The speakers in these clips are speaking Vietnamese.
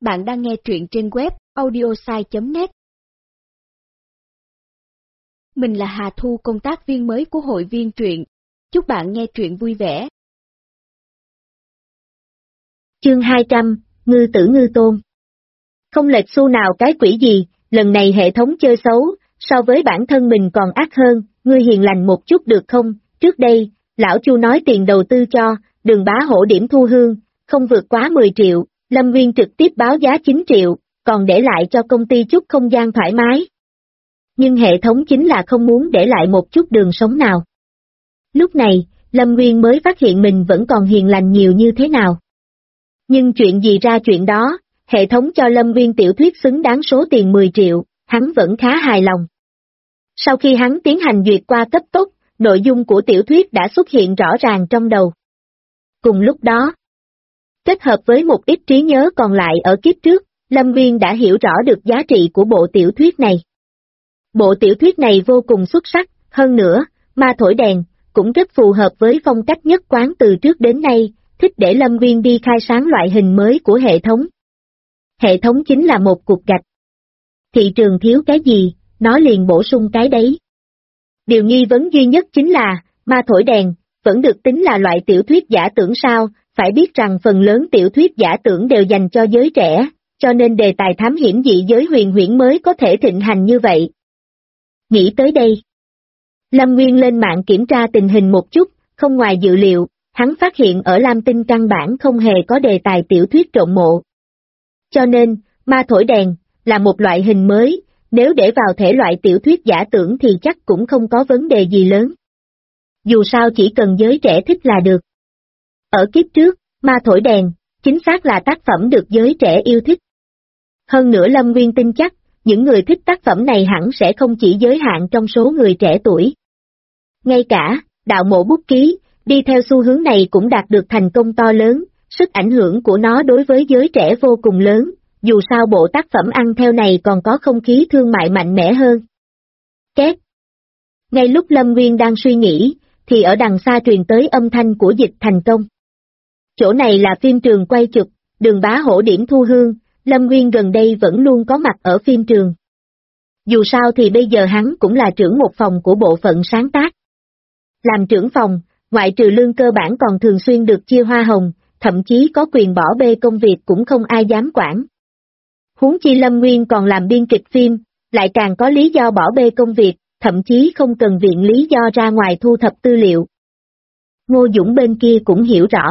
Bạn đang nghe truyện trên web audiosai.net. Mình là Hà Thu, công tác viên mới của hội viên truyện. Chúc bạn nghe truyện vui vẻ. Chương 200, Ngư tử ngư tôn. Không lệch xu nào cái quỷ gì, lần này hệ thống chơi xấu, so với bản thân mình còn ác hơn, ngươi hiền lành một chút được không? Trước đây, lão Chu nói tiền đầu tư cho, Đường Bá Hổ điểm thu hương, không vượt quá 10 triệu, Lâm Nguyên trực tiếp báo giá 9 triệu, còn để lại cho công ty chút không gian thoải mái. Nhưng hệ thống chính là không muốn để lại một chút đường sống nào. Lúc này, Lâm Nguyên mới phát hiện mình vẫn còn hiền lành nhiều như thế nào. Nhưng chuyện gì ra chuyện đó, hệ thống cho Lâm Nguyên tiểu thuyết xứng đáng số tiền 10 triệu, hắn vẫn khá hài lòng. Sau khi hắn tiến hành duyệt qua cấp tốc, nội dung của tiểu thuyết đã xuất hiện rõ ràng trong đầu. Cùng lúc đó, kết hợp với một ít trí nhớ còn lại ở kiếp trước, Lâm Nguyên đã hiểu rõ được giá trị của bộ tiểu thuyết này. Bộ tiểu thuyết này vô cùng xuất sắc, hơn nữa, ma thổi đèn, cũng rất phù hợp với phong cách nhất quán từ trước đến nay, thích để Lâm Nguyên đi khai sáng loại hình mới của hệ thống. Hệ thống chính là một cục gạch. Thị trường thiếu cái gì, nó liền bổ sung cái đấy. Điều nghi vấn duy nhất chính là, ma thổi đèn, vẫn được tính là loại tiểu thuyết giả tưởng sao, phải biết rằng phần lớn tiểu thuyết giả tưởng đều dành cho giới trẻ, cho nên đề tài thám hiểm dị giới huyền huyễn mới có thể thịnh hành như vậy. Nghĩ tới đây, Lâm Nguyên lên mạng kiểm tra tình hình một chút, không ngoài dự liệu, hắn phát hiện ở Lam Tinh căn bản không hề có đề tài tiểu thuyết trộm mộ. Cho nên, ma thổi đèn, là một loại hình mới, nếu để vào thể loại tiểu thuyết giả tưởng thì chắc cũng không có vấn đề gì lớn. Dù sao chỉ cần giới trẻ thích là được. Ở kiếp trước, ma thổi đèn, chính xác là tác phẩm được giới trẻ yêu thích. Hơn nữa Lâm Nguyên tin chắc, những người thích tác phẩm này hẳn sẽ không chỉ giới hạn trong số người trẻ tuổi. Ngay cả, đạo mộ bút ký, đi theo xu hướng này cũng đạt được thành công to lớn, sức ảnh hưởng của nó đối với giới trẻ vô cùng lớn, dù sao bộ tác phẩm ăn theo này còn có không khí thương mại mạnh mẽ hơn. Két. Ngay lúc Lâm Nguyên đang suy nghĩ, thì ở đằng xa truyền tới âm thanh của Dịch Thành Công. Chỗ này là phim trường quay chụp, Đường Bá Hổ điểm thu hương, Lâm Nguyên gần đây vẫn luôn có mặt ở phim trường. Dù sao thì bây giờ hắn cũng là trưởng một phòng của bộ phận sáng tác. Làm trưởng phòng, ngoại trừ lương cơ bản còn thường xuyên được chia hoa hồng, thậm chí có quyền bỏ bê công việc cũng không ai dám quản. Huống chi Lâm Nguyên còn làm biên kịch phim, lại càng có lý do bỏ bê công việc, thậm chí không cần viện lý do ra ngoài thu thập tư liệu. Ngô Dũng bên kia cũng hiểu rõ.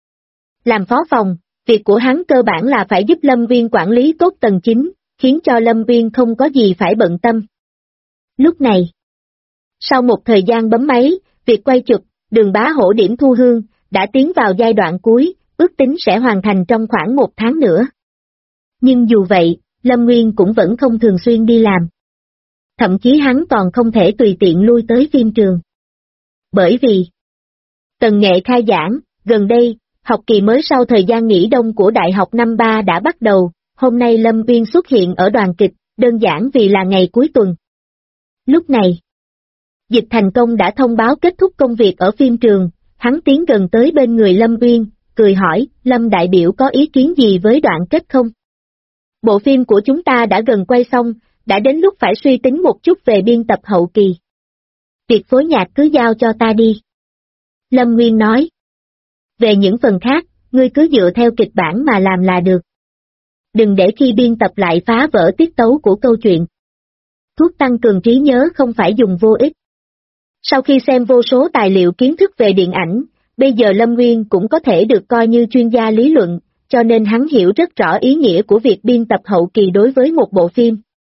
Làm phó phòng, việc của hắn cơ bản là phải giúp Lâm Nguyên quản lý tốt tầng chính, khiến cho Lâm Nguyên không có gì phải bận tâm. Lúc này, sau một thời gian bấm máy, việc quay chụp, Đường Bá Hổ điểm thu hương, đã tiến vào giai đoạn cuối, ước tính sẽ hoàn thành trong khoảng 1 tháng nữa. Nhưng dù vậy, Lâm Nguyên cũng vẫn không thường xuyên đi làm. Thậm chí hắn còn không thể tùy tiện lui tới phim trường. Bởi vì, tần nghệ khai giảng, gần đây, học kỳ mới sau thời gian nghỉ đông của Đại học năm 3 đã bắt đầu, hôm nay Lâm Nguyên xuất hiện ở đoàn kịch, đơn giản vì là ngày cuối tuần. Lúc này, Dịch Thành Công đã thông báo kết thúc công việc ở phim trường, hắn tiến gần tới bên người Lâm Nguyên, cười hỏi, Lâm đại biểu có ý kiến gì với đoạn kết không? Bộ phim của chúng ta đã gần quay xong, đã đến lúc phải suy tính một chút về biên tập hậu kỳ. Việc phối nhạc cứ giao cho ta đi. Lâm Nguyên nói. Về những phần khác, ngươi cứ dựa theo kịch bản mà làm là được. Đừng để khi biên tập lại phá vỡ tiết tấu của câu chuyện. Thuốc tăng cường trí nhớ không phải dùng vô ích. Sau khi xem vô số tài liệu kiến thức về điện ảnh, bây giờ Lâm Nguyên cũng có thể được coi như chuyên gia lý luận, cho nên hắn hiểu rất rõ ý nghĩa của việc biên tập hậu kỳ đối với một bộ phim.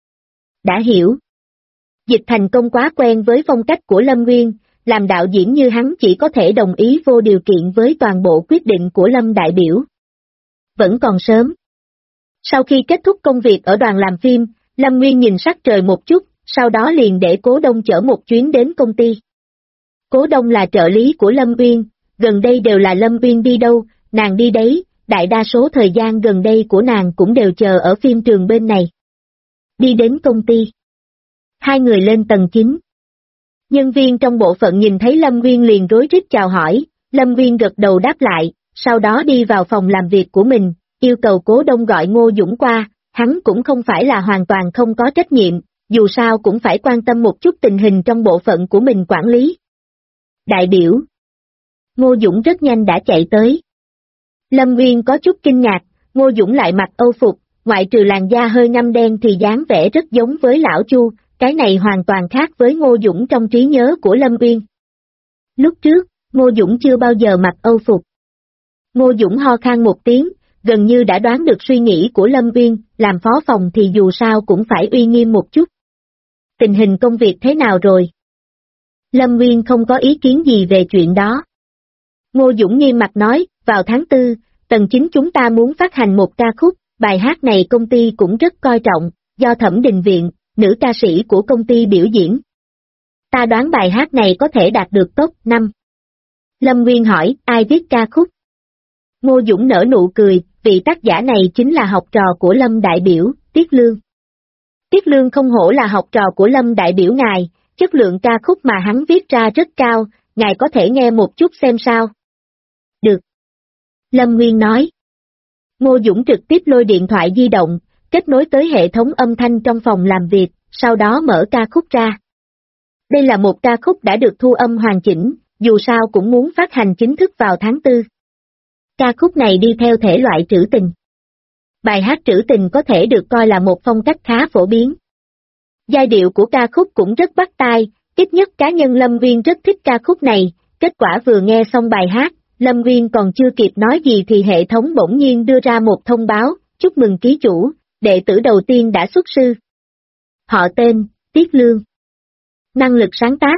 Đã hiểu. Dịch Thành Công quá quen với phong cách của Lâm Nguyên, làm đạo diễn như hắn chỉ có thể đồng ý vô điều kiện với toàn bộ quyết định của Lâm đại biểu. Vẫn còn sớm. Sau khi kết thúc công việc ở đoàn làm phim, Lâm Nguyên nhìn sắc trời một chút, sau đó liền để Cố Đông chở một chuyến đến công ty. Cố Đông là trợ lý của Lâm Nguyên, gần đây đều là Lâm Nguyên đi đâu, nàng đi đấy, đại đa số thời gian gần đây của nàng cũng đều chờ ở phim trường bên này. Đi đến công ty. Hai người lên tầng 9. Nhân viên trong bộ phận nhìn thấy Lâm Nguyên liền rối rít chào hỏi, Lâm Nguyên gật đầu đáp lại, sau đó đi vào phòng làm việc của mình, yêu cầu Cố Đông gọi Ngô Dũng qua, hắn cũng không phải là hoàn toàn không có trách nhiệm, dù sao cũng phải quan tâm một chút tình hình trong bộ phận của mình quản lý. Đại biểu. Ngô Dũng rất nhanh đã chạy tới. Lâm Nguyên có chút kinh ngạc, Ngô Dũng lại mặc âu phục, ngoại trừ làn da hơi ngăm đen thì dáng vẻ rất giống với lão Chu, cái này hoàn toàn khác với Ngô Dũng trong trí nhớ của Lâm Nguyên. Lúc trước, Ngô Dũng chưa bao giờ mặc âu phục. Ngô Dũng ho khan một tiếng, gần như đã đoán được suy nghĩ của Lâm Nguyên, làm phó phòng thì dù sao cũng phải uy nghiêm một chút. Tình hình công việc thế nào rồi? Lâm Nguyên không có ý kiến gì về chuyện đó. Ngô Dũng nghiêm mặt nói, vào tháng 4, tầng 9 chúng ta muốn phát hành một ca khúc, bài hát này công ty cũng rất coi trọng, do Thẩm Đình Viện, nữ ca sĩ của công ty biểu diễn. Ta đoán bài hát này có thể đạt được top 5. Lâm Nguyên hỏi, ai viết ca khúc? Ngô Dũng nở nụ cười, vị tác giả này chính là học trò của Lâm đại biểu, Tiết Lương. Tiết Lương không hổ là học trò của Lâm đại biểu ngài, chất lượng ca khúc mà hắn viết ra rất cao, ngài có thể nghe một chút xem sao. Được. Lâm Nguyên nói. Ngô Dũng trực tiếp lôi điện thoại di động, kết nối tới hệ thống âm thanh trong phòng làm việc, sau đó mở ca khúc ra. Đây là một ca khúc đã được thu âm hoàn chỉnh, dù sao cũng muốn phát hành chính thức vào tháng 4. Ca khúc này đi theo thể loại trữ tình. Bài hát trữ tình có thể được coi là một phong cách khá phổ biến. Giai điệu của ca khúc cũng rất bắt tai, ít nhất cá nhân Lâm Nguyên rất thích ca khúc này, kết quả vừa nghe xong bài hát, Lâm Nguyên còn chưa kịp nói gì thì hệ thống bỗng nhiên đưa ra một thông báo, chúc mừng ký chủ, đệ tử đầu tiên đã xuất sư. Họ tên, Tiết Lương. Năng lực sáng tác,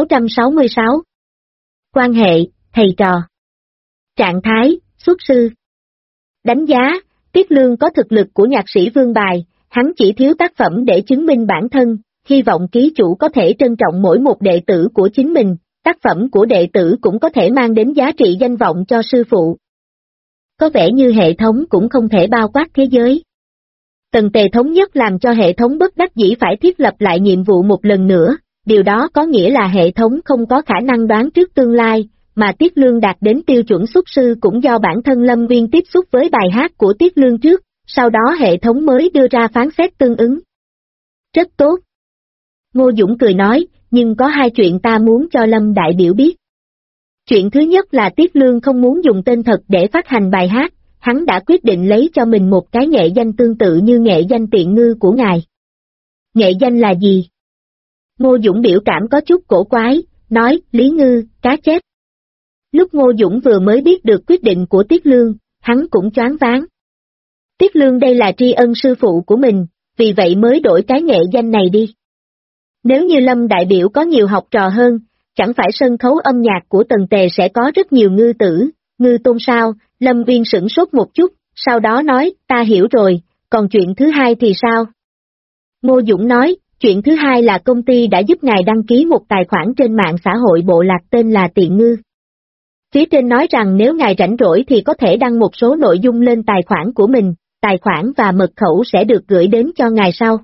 666. Quan hệ, thầy trò. Trạng thái, xuất sư. Đánh giá, Tiết Lương có thực lực của nhạc sĩ Vương Bài, hắn chỉ thiếu tác phẩm để chứng minh bản thân, hy vọng ký chủ có thể trân trọng mỗi một đệ tử của chính mình, tác phẩm của đệ tử cũng có thể mang đến giá trị danh vọng cho sư phụ. Có vẻ như hệ thống cũng không thể bao quát thế giới. Tần Tề thống nhất làm cho hệ thống bất đắc dĩ phải thiết lập lại nhiệm vụ một lần nữa, điều đó có nghĩa là hệ thống không có khả năng đoán trước tương lai, mà Tiết Lương đạt đến tiêu chuẩn xuất sư cũng do bản thân Lâm Nguyên tiếp xúc với bài hát của Tiết Lương trước, sau đó hệ thống mới đưa ra phán xét tương ứng. Rất tốt. Ngô Dũng cười nói, nhưng có hai chuyện ta muốn cho Lâm đại biểu biết. Chuyện thứ nhất là Tiết Lương không muốn dùng tên thật để phát hành bài hát, hắn đã quyết định lấy cho mình một cái nghệ danh tương tự như nghệ danh Tiện Ngư của ngài. Nghệ danh là gì? Ngô Dũng biểu cảm có chút cổ quái, nói, Lý Ngư, cá chép. Lúc Ngô Dũng vừa mới biết được quyết định của Tiết Lương, hắn cũng choáng váng. Tiết Lương đây là tri ân sư phụ của mình, vì vậy mới đổi cái nghệ danh này đi. Nếu như Lâm đại biểu có nhiều học trò hơn, chẳng phải sân khấu âm nhạc của Tần Tề sẽ có rất nhiều ngư tử, ngư tôn sao? Lâm Viên sửng sốt một chút, sau đó nói, ta hiểu rồi, còn chuyện thứ hai thì sao? Ngô Dũng nói, chuyện thứ hai là công ty đã giúp ngài đăng ký một tài khoản trên mạng xã hội bộ lạc tên là Tiện Ngư. Phía trên nói rằng nếu ngài rảnh rỗi thì có thể đăng một số nội dung lên tài khoản của mình, tài khoản và mật khẩu sẽ được gửi đến cho ngài sau.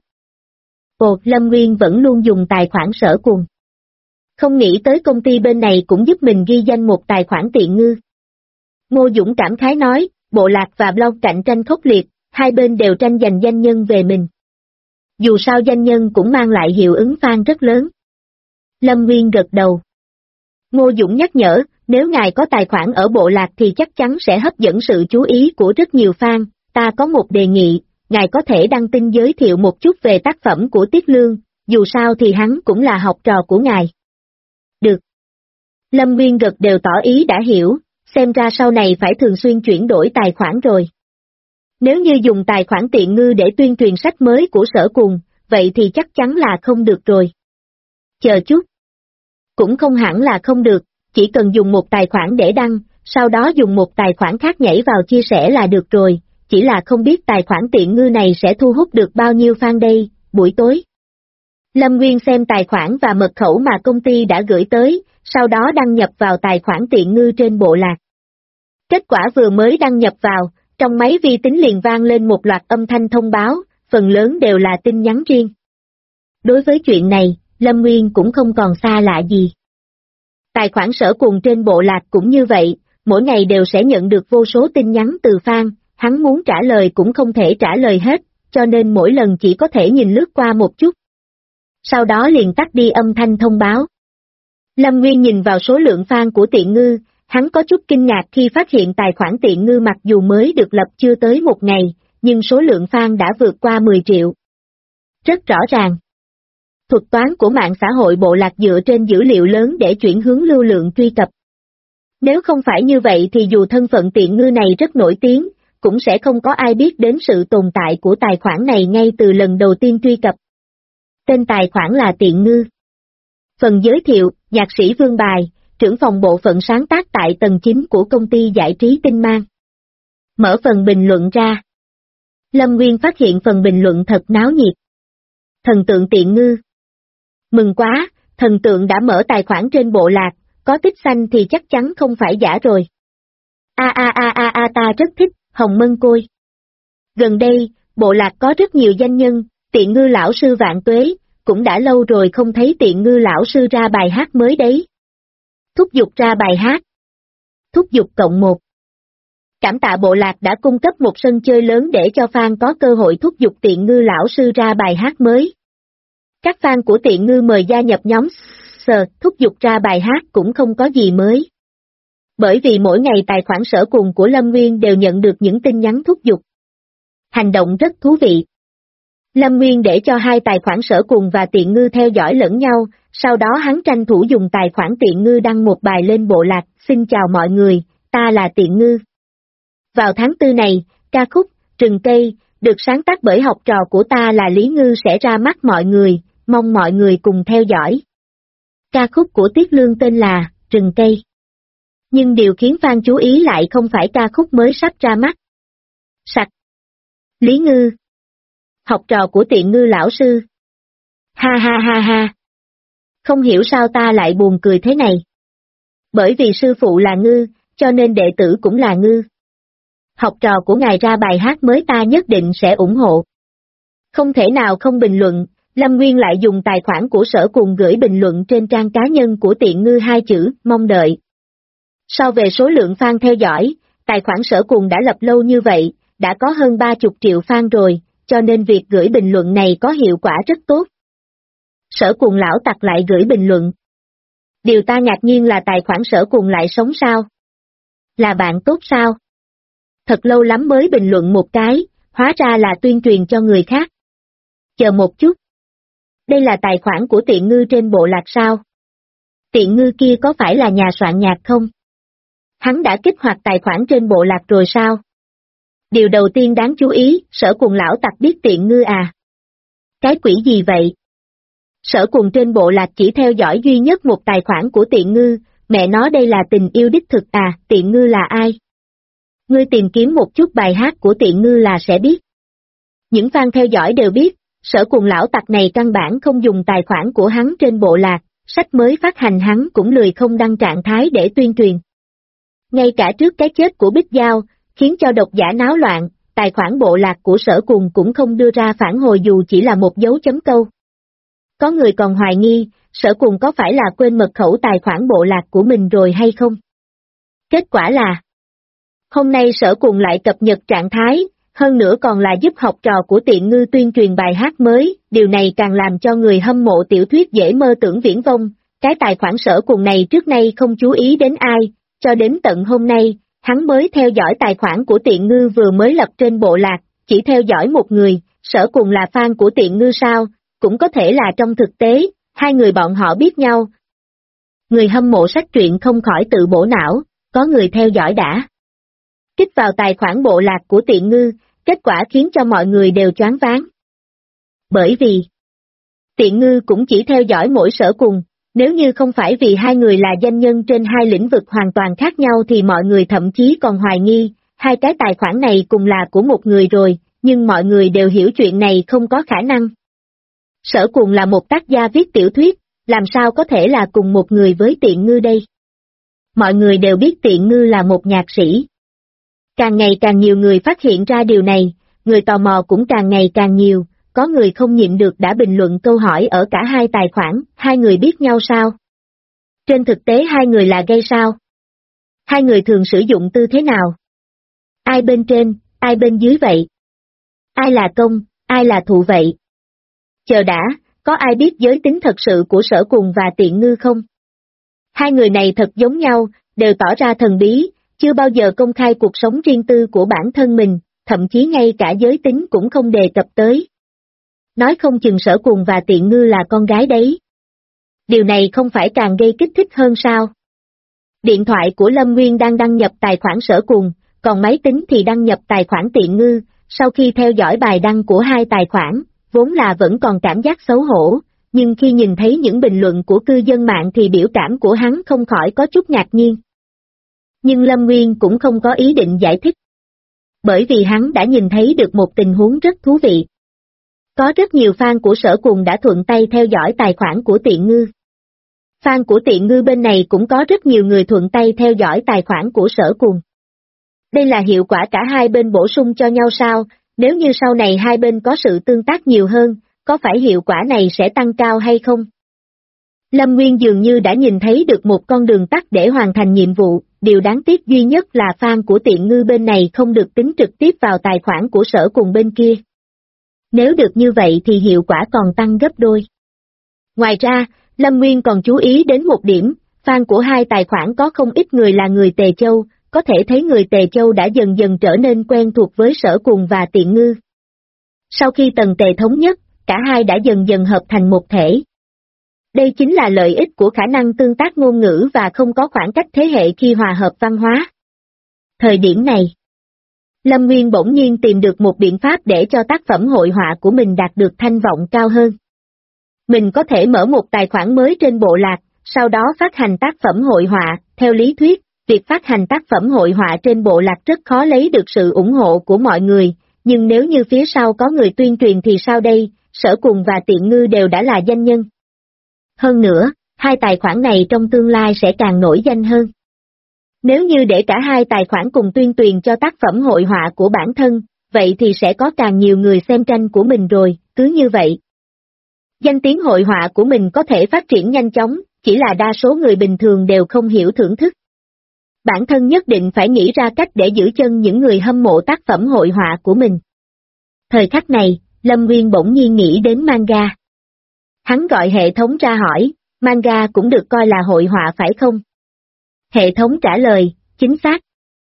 Ồ, Lâm Nguyên vẫn luôn dùng tài khoản Sở Cuồng. Không nghĩ tới công ty bên này cũng giúp mình ghi danh một tài khoản Tiện Ngư. Ngô Dũng cảm khái nói, bộ lạc và blog cạnh tranh khốc liệt, hai bên đều tranh giành danh nhân về mình. Dù sao danh nhân cũng mang lại hiệu ứng fan rất lớn. Lâm Nguyên gật đầu. Ngô Dũng nhắc nhở, nếu ngài có tài khoản ở bộ lạc thì chắc chắn sẽ hấp dẫn sự chú ý của rất nhiều fan, ta có một đề nghị, ngài có thể đăng tin giới thiệu một chút về tác phẩm của Tiết Lương, dù sao thì hắn cũng là học trò của ngài. Được. Lâm Nguyên gật đều tỏ ý đã hiểu, xem ra sau này phải thường xuyên chuyển đổi tài khoản rồi. Nếu như dùng tài khoản Tiện Ngư để tuyên truyền sách mới của Sở Cuồng, vậy thì chắc chắn là không được rồi. Chờ chút. Cũng không hẳn là không được, chỉ cần dùng một tài khoản để đăng, sau đó dùng một tài khoản khác nhảy vào chia sẻ là được rồi, chỉ là không biết tài khoản Tiện Ngư này sẽ thu hút được bao nhiêu fan đây, buổi tối. Lâm Nguyên xem tài khoản và mật khẩu mà công ty đã gửi tới, sau đó đăng nhập vào tài khoản Tiện Ngư trên bộ lạc. Kết quả vừa mới đăng nhập vào, trong máy vi tính liền vang lên một loạt âm thanh thông báo, phần lớn đều là tin nhắn riêng. Đối với chuyện này, Lâm Nguyên cũng không còn xa lạ gì. Tài khoản Sở Cuồng trên bộ lạc cũng như vậy, mỗi ngày đều sẽ nhận được vô số tin nhắn từ fan, hắn muốn trả lời cũng không thể trả lời hết, cho nên mỗi lần chỉ có thể nhìn lướt qua một chút. Sau đó liền tắt đi âm thanh thông báo. Lâm Nguyên nhìn vào số lượng fan của Tiện Ngư, hắn có chút kinh ngạc khi phát hiện tài khoản Tiện Ngư mặc dù mới được lập chưa tới một ngày, nhưng số lượng fan đã vượt qua 10 triệu. Rất rõ ràng. Thuật toán của mạng xã hội bộ lạc dựa trên dữ liệu lớn để chuyển hướng lưu lượng truy cập. Nếu không phải như vậy thì dù thân phận Tiện Ngư này rất nổi tiếng, cũng sẽ không có ai biết đến sự tồn tại của tài khoản này ngay từ lần đầu tiên truy cập. Tên tài khoản là Tiện Ngư. Phần giới thiệu, nhạc sĩ Vương Bài, trưởng phòng bộ phận sáng tác tại tầng 9 của công ty giải trí Tinh Mang. Mở phần bình luận ra. Lâm Nguyên phát hiện phần bình luận thật náo nhiệt. Thần tượng Tiện Ngư. Mừng quá, thần tượng đã mở tài khoản trên bộ lạc, có tích xanh thì chắc chắn không phải giả rồi. Ta rất thích, Hồng Mân Côi. Gần đây, bộ lạc có rất nhiều danh nhân, Tiện Ngư lão sư vạn tuế, cũng đã lâu rồi không thấy Tiện Ngư lão sư ra bài hát mới đấy. Thúc giục ra bài hát. Thúc giục cộng 1. Cảm tạ bộ lạc đã cung cấp một sân chơi lớn để cho fan có cơ hội thúc giục Tiện Ngư lão sư ra bài hát mới. Các fan của Tiện Ngư mời gia nhập nhóm thúc giục ra bài hát cũng không có gì mới. Bởi vì mỗi ngày tài khoản sở cùng của Lâm Nguyên đều nhận được những tin nhắn thúc giục. Hành động rất thú vị. Lâm Nguyên để cho hai tài khoản sở cùng và Tiện Ngư theo dõi lẫn nhau, sau đó hắn tranh thủ dùng tài khoản Tiện Ngư đăng một bài lên bộ lạc, xin chào mọi người, ta là Tiện Ngư. Vào tháng 4 này, ca khúc, Rừng Cây, được sáng tác bởi học trò của ta là Lý Ngư sẽ ra mắt mọi người, mong mọi người cùng theo dõi. Ca khúc của Tiết Lương tên là, Rừng Cây. Nhưng điều khiến fan chú ý lại không phải ca khúc mới sắp ra mắt. Sặc. Lý Ngư. Học trò của Tiện Ngư lão sư. Ha ha ha ha. Không hiểu sao ta lại buồn cười thế này. Bởi vì sư phụ là Ngư, cho nên đệ tử cũng là Ngư. Học trò của ngài ra bài hát mới ta nhất định sẽ ủng hộ. Không thể nào không bình luận, Lâm Nguyên lại dùng tài khoản của sở cùng gửi bình luận trên trang cá nhân của Tiện Ngư 2 chữ, mong đợi. So về số lượng fan theo dõi, tài khoản sở cùng đã lập lâu như vậy, đã có hơn 30 triệu fan rồi, cho nên việc gửi bình luận này có hiệu quả rất tốt. Sở cùng lão tặc lại gửi bình luận. Điều ta ngạc nhiên là tài khoản sở cùng lại sống sao? Là bạn tốt sao? Thật lâu lắm mới bình luận một cái, hóa ra là tuyên truyền cho người khác. Chờ một chút. Đây là tài khoản của Tiện Ngư trên bộ lạc sao? Tiện Ngư kia có phải là nhà soạn nhạc không? Hắn đã kích hoạt tài khoản trên bộ lạc rồi sao? Điều đầu tiên đáng chú ý, sở cùng lão tặc biết Tiện Ngư à? Cái quỷ gì vậy? Sở cùng trên bộ lạc chỉ theo dõi duy nhất một tài khoản của Tiện Ngư, mẹ nó đây là tình yêu đích thực à, Tiện Ngư là ai? Ngươi tìm kiếm một chút bài hát của Tiện Ngư là sẽ biết. Những fan theo dõi đều biết, sở cùng lão tặc này căn bản không dùng tài khoản của hắn trên bộ lạc, sách mới phát hành hắn cũng lười không đăng trạng thái để tuyên truyền. Ngay cả trước cái chết của Bích Giao, khiến cho độc giả náo loạn, tài khoản bộ lạc của sở cùng cũng không đưa ra phản hồi dù chỉ là một dấu chấm câu. Có người còn hoài nghi, sở cùng có phải là quên mật khẩu tài khoản bộ lạc của mình rồi hay không? Kết quả là, hôm nay sở cùng lại cập nhật trạng thái, hơn nữa còn là giúp học trò của Tiện Ngư tuyên truyền bài hát mới, điều này càng làm cho người hâm mộ tiểu thuyết dễ mơ tưởng viễn vông, cái tài khoản sở cùng này trước nay không chú ý đến ai, cho đến tận hôm nay, hắn mới theo dõi tài khoản của Tiện Ngư vừa mới lập trên bộ lạc, chỉ theo dõi một người, sở cùng là fan của Tiện Ngư sao, cũng có thể là trong thực tế, hai người bọn họ biết nhau. Người hâm mộ sách truyện không khỏi tự bổ não, có người theo dõi đã. Kích vào tài khoản bộ lạc của Tiện Ngư, kết quả khiến cho mọi người đều choáng váng. Bởi vì, Tiện Ngư cũng chỉ theo dõi mỗi sở cùng, nếu như không phải vì hai người là danh nhân trên hai lĩnh vực hoàn toàn khác nhau thì mọi người thậm chí còn hoài nghi, hai cái tài khoản này cùng là của một người rồi, nhưng mọi người đều hiểu chuyện này không có khả năng. Sở cùng là một tác gia viết tiểu thuyết, làm sao có thể là cùng một người với Tiện Ngư đây? Mọi người đều biết Tiện Ngư là một nhạc sĩ. Càng ngày càng nhiều người phát hiện ra điều này, người tò mò cũng càng ngày càng nhiều, có người không nhịn được đã bình luận câu hỏi ở cả hai tài khoản, hai người biết nhau sao? Trên thực tế hai người là gay sao? Hai người thường sử dụng tư thế nào? Ai bên trên, ai bên dưới vậy? Ai là công, ai là thụ vậy? Chờ đã, có ai biết giới tính thật sự của Sở Cùng và Tiện Ngư không? Hai người này thật giống nhau, đều tỏ ra thần bí, chưa bao giờ công khai cuộc sống riêng tư của bản thân mình, thậm chí ngay cả giới tính cũng không đề cập tới. Nói không chừng Sở Cùng và Tiện Ngư là con gái đấy. Điều này không phải càng gây kích thích hơn sao? Điện thoại của Lâm Nguyên đang đăng nhập tài khoản Sở Cùng, còn máy tính thì đăng nhập tài khoản Tiện Ngư. Sau khi theo dõi bài đăng của hai tài khoản, vốn là vẫn còn cảm giác xấu hổ, nhưng khi nhìn thấy những bình luận của cư dân mạng thì biểu cảm của hắn không khỏi có chút ngạc nhiên. Nhưng Lâm Nguyên cũng không có ý định giải thích. Bởi vì hắn đã nhìn thấy được một tình huống rất thú vị. Có rất nhiều fan của Sở Cùng đã thuận tay theo dõi tài khoản của Tiện Ngư. Fan của Tiện Ngư bên này cũng có rất nhiều người thuận tay theo dõi tài khoản của Sở Cùng. Đây là hiệu quả cả hai bên bổ sung cho nhau sao? Nếu như sau này hai bên có sự tương tác nhiều hơn, có phải hiệu quả này sẽ tăng cao hay không? Lâm Nguyên dường như đã nhìn thấy được một con đường tắt để hoàn thành nhiệm vụ, điều đáng tiếc duy nhất là fan của Tiện Ngư bên này không được tính trực tiếp vào tài khoản của Sở Cùng bên kia. Nếu được như vậy thì hiệu quả còn tăng gấp đôi. Ngoài ra, Lâm Nguyên còn chú ý đến một điểm, fan của hai tài khoản có không ít người là người Tề Châu, có thể thấy người Tề Châu đã dần dần trở nên quen thuộc với Sở Cùng và Tiện Ngư. Sau khi Tần Tề thống nhất, cả hai đã dần dần hợp thành một thể. Đây chính là lợi ích của khả năng tương tác ngôn ngữ và không có khoảng cách thế hệ khi hòa hợp văn hóa. Thời điểm này, Lâm Nguyên bỗng nhiên tìm được một biện pháp để cho tác phẩm hội họa của mình đạt được thanh vọng cao hơn. Mình có thể mở một tài khoản mới trên bộ lạc, sau đó phát hành tác phẩm hội họa. Theo lý thuyết, việc phát hành tác phẩm hội họa trên bộ lạc rất khó lấy được sự ủng hộ của mọi người, nhưng nếu như phía sau có người tuyên truyền thì sao đây? Sở Cùng và Tiện Ngư đều đã là danh nhân. Hơn nữa, hai tài khoản này trong tương lai sẽ càng nổi danh hơn. Nếu như để cả hai tài khoản cùng tuyên truyền cho tác phẩm hội họa của bản thân, vậy thì sẽ có càng nhiều người xem tranh của mình rồi, cứ như vậy. Danh tiếng hội họa của mình có thể phát triển nhanh chóng, chỉ là đa số người bình thường đều không hiểu thưởng thức. Bản thân nhất định phải nghĩ ra cách để giữ chân những người hâm mộ tác phẩm hội họa của mình. Thời khắc này, Lâm Nguyên bỗng nhiên nghĩ đến manga. Hắn gọi hệ thống ra hỏi, manga cũng được coi là hội họa phải không? Hệ thống trả lời, chính xác.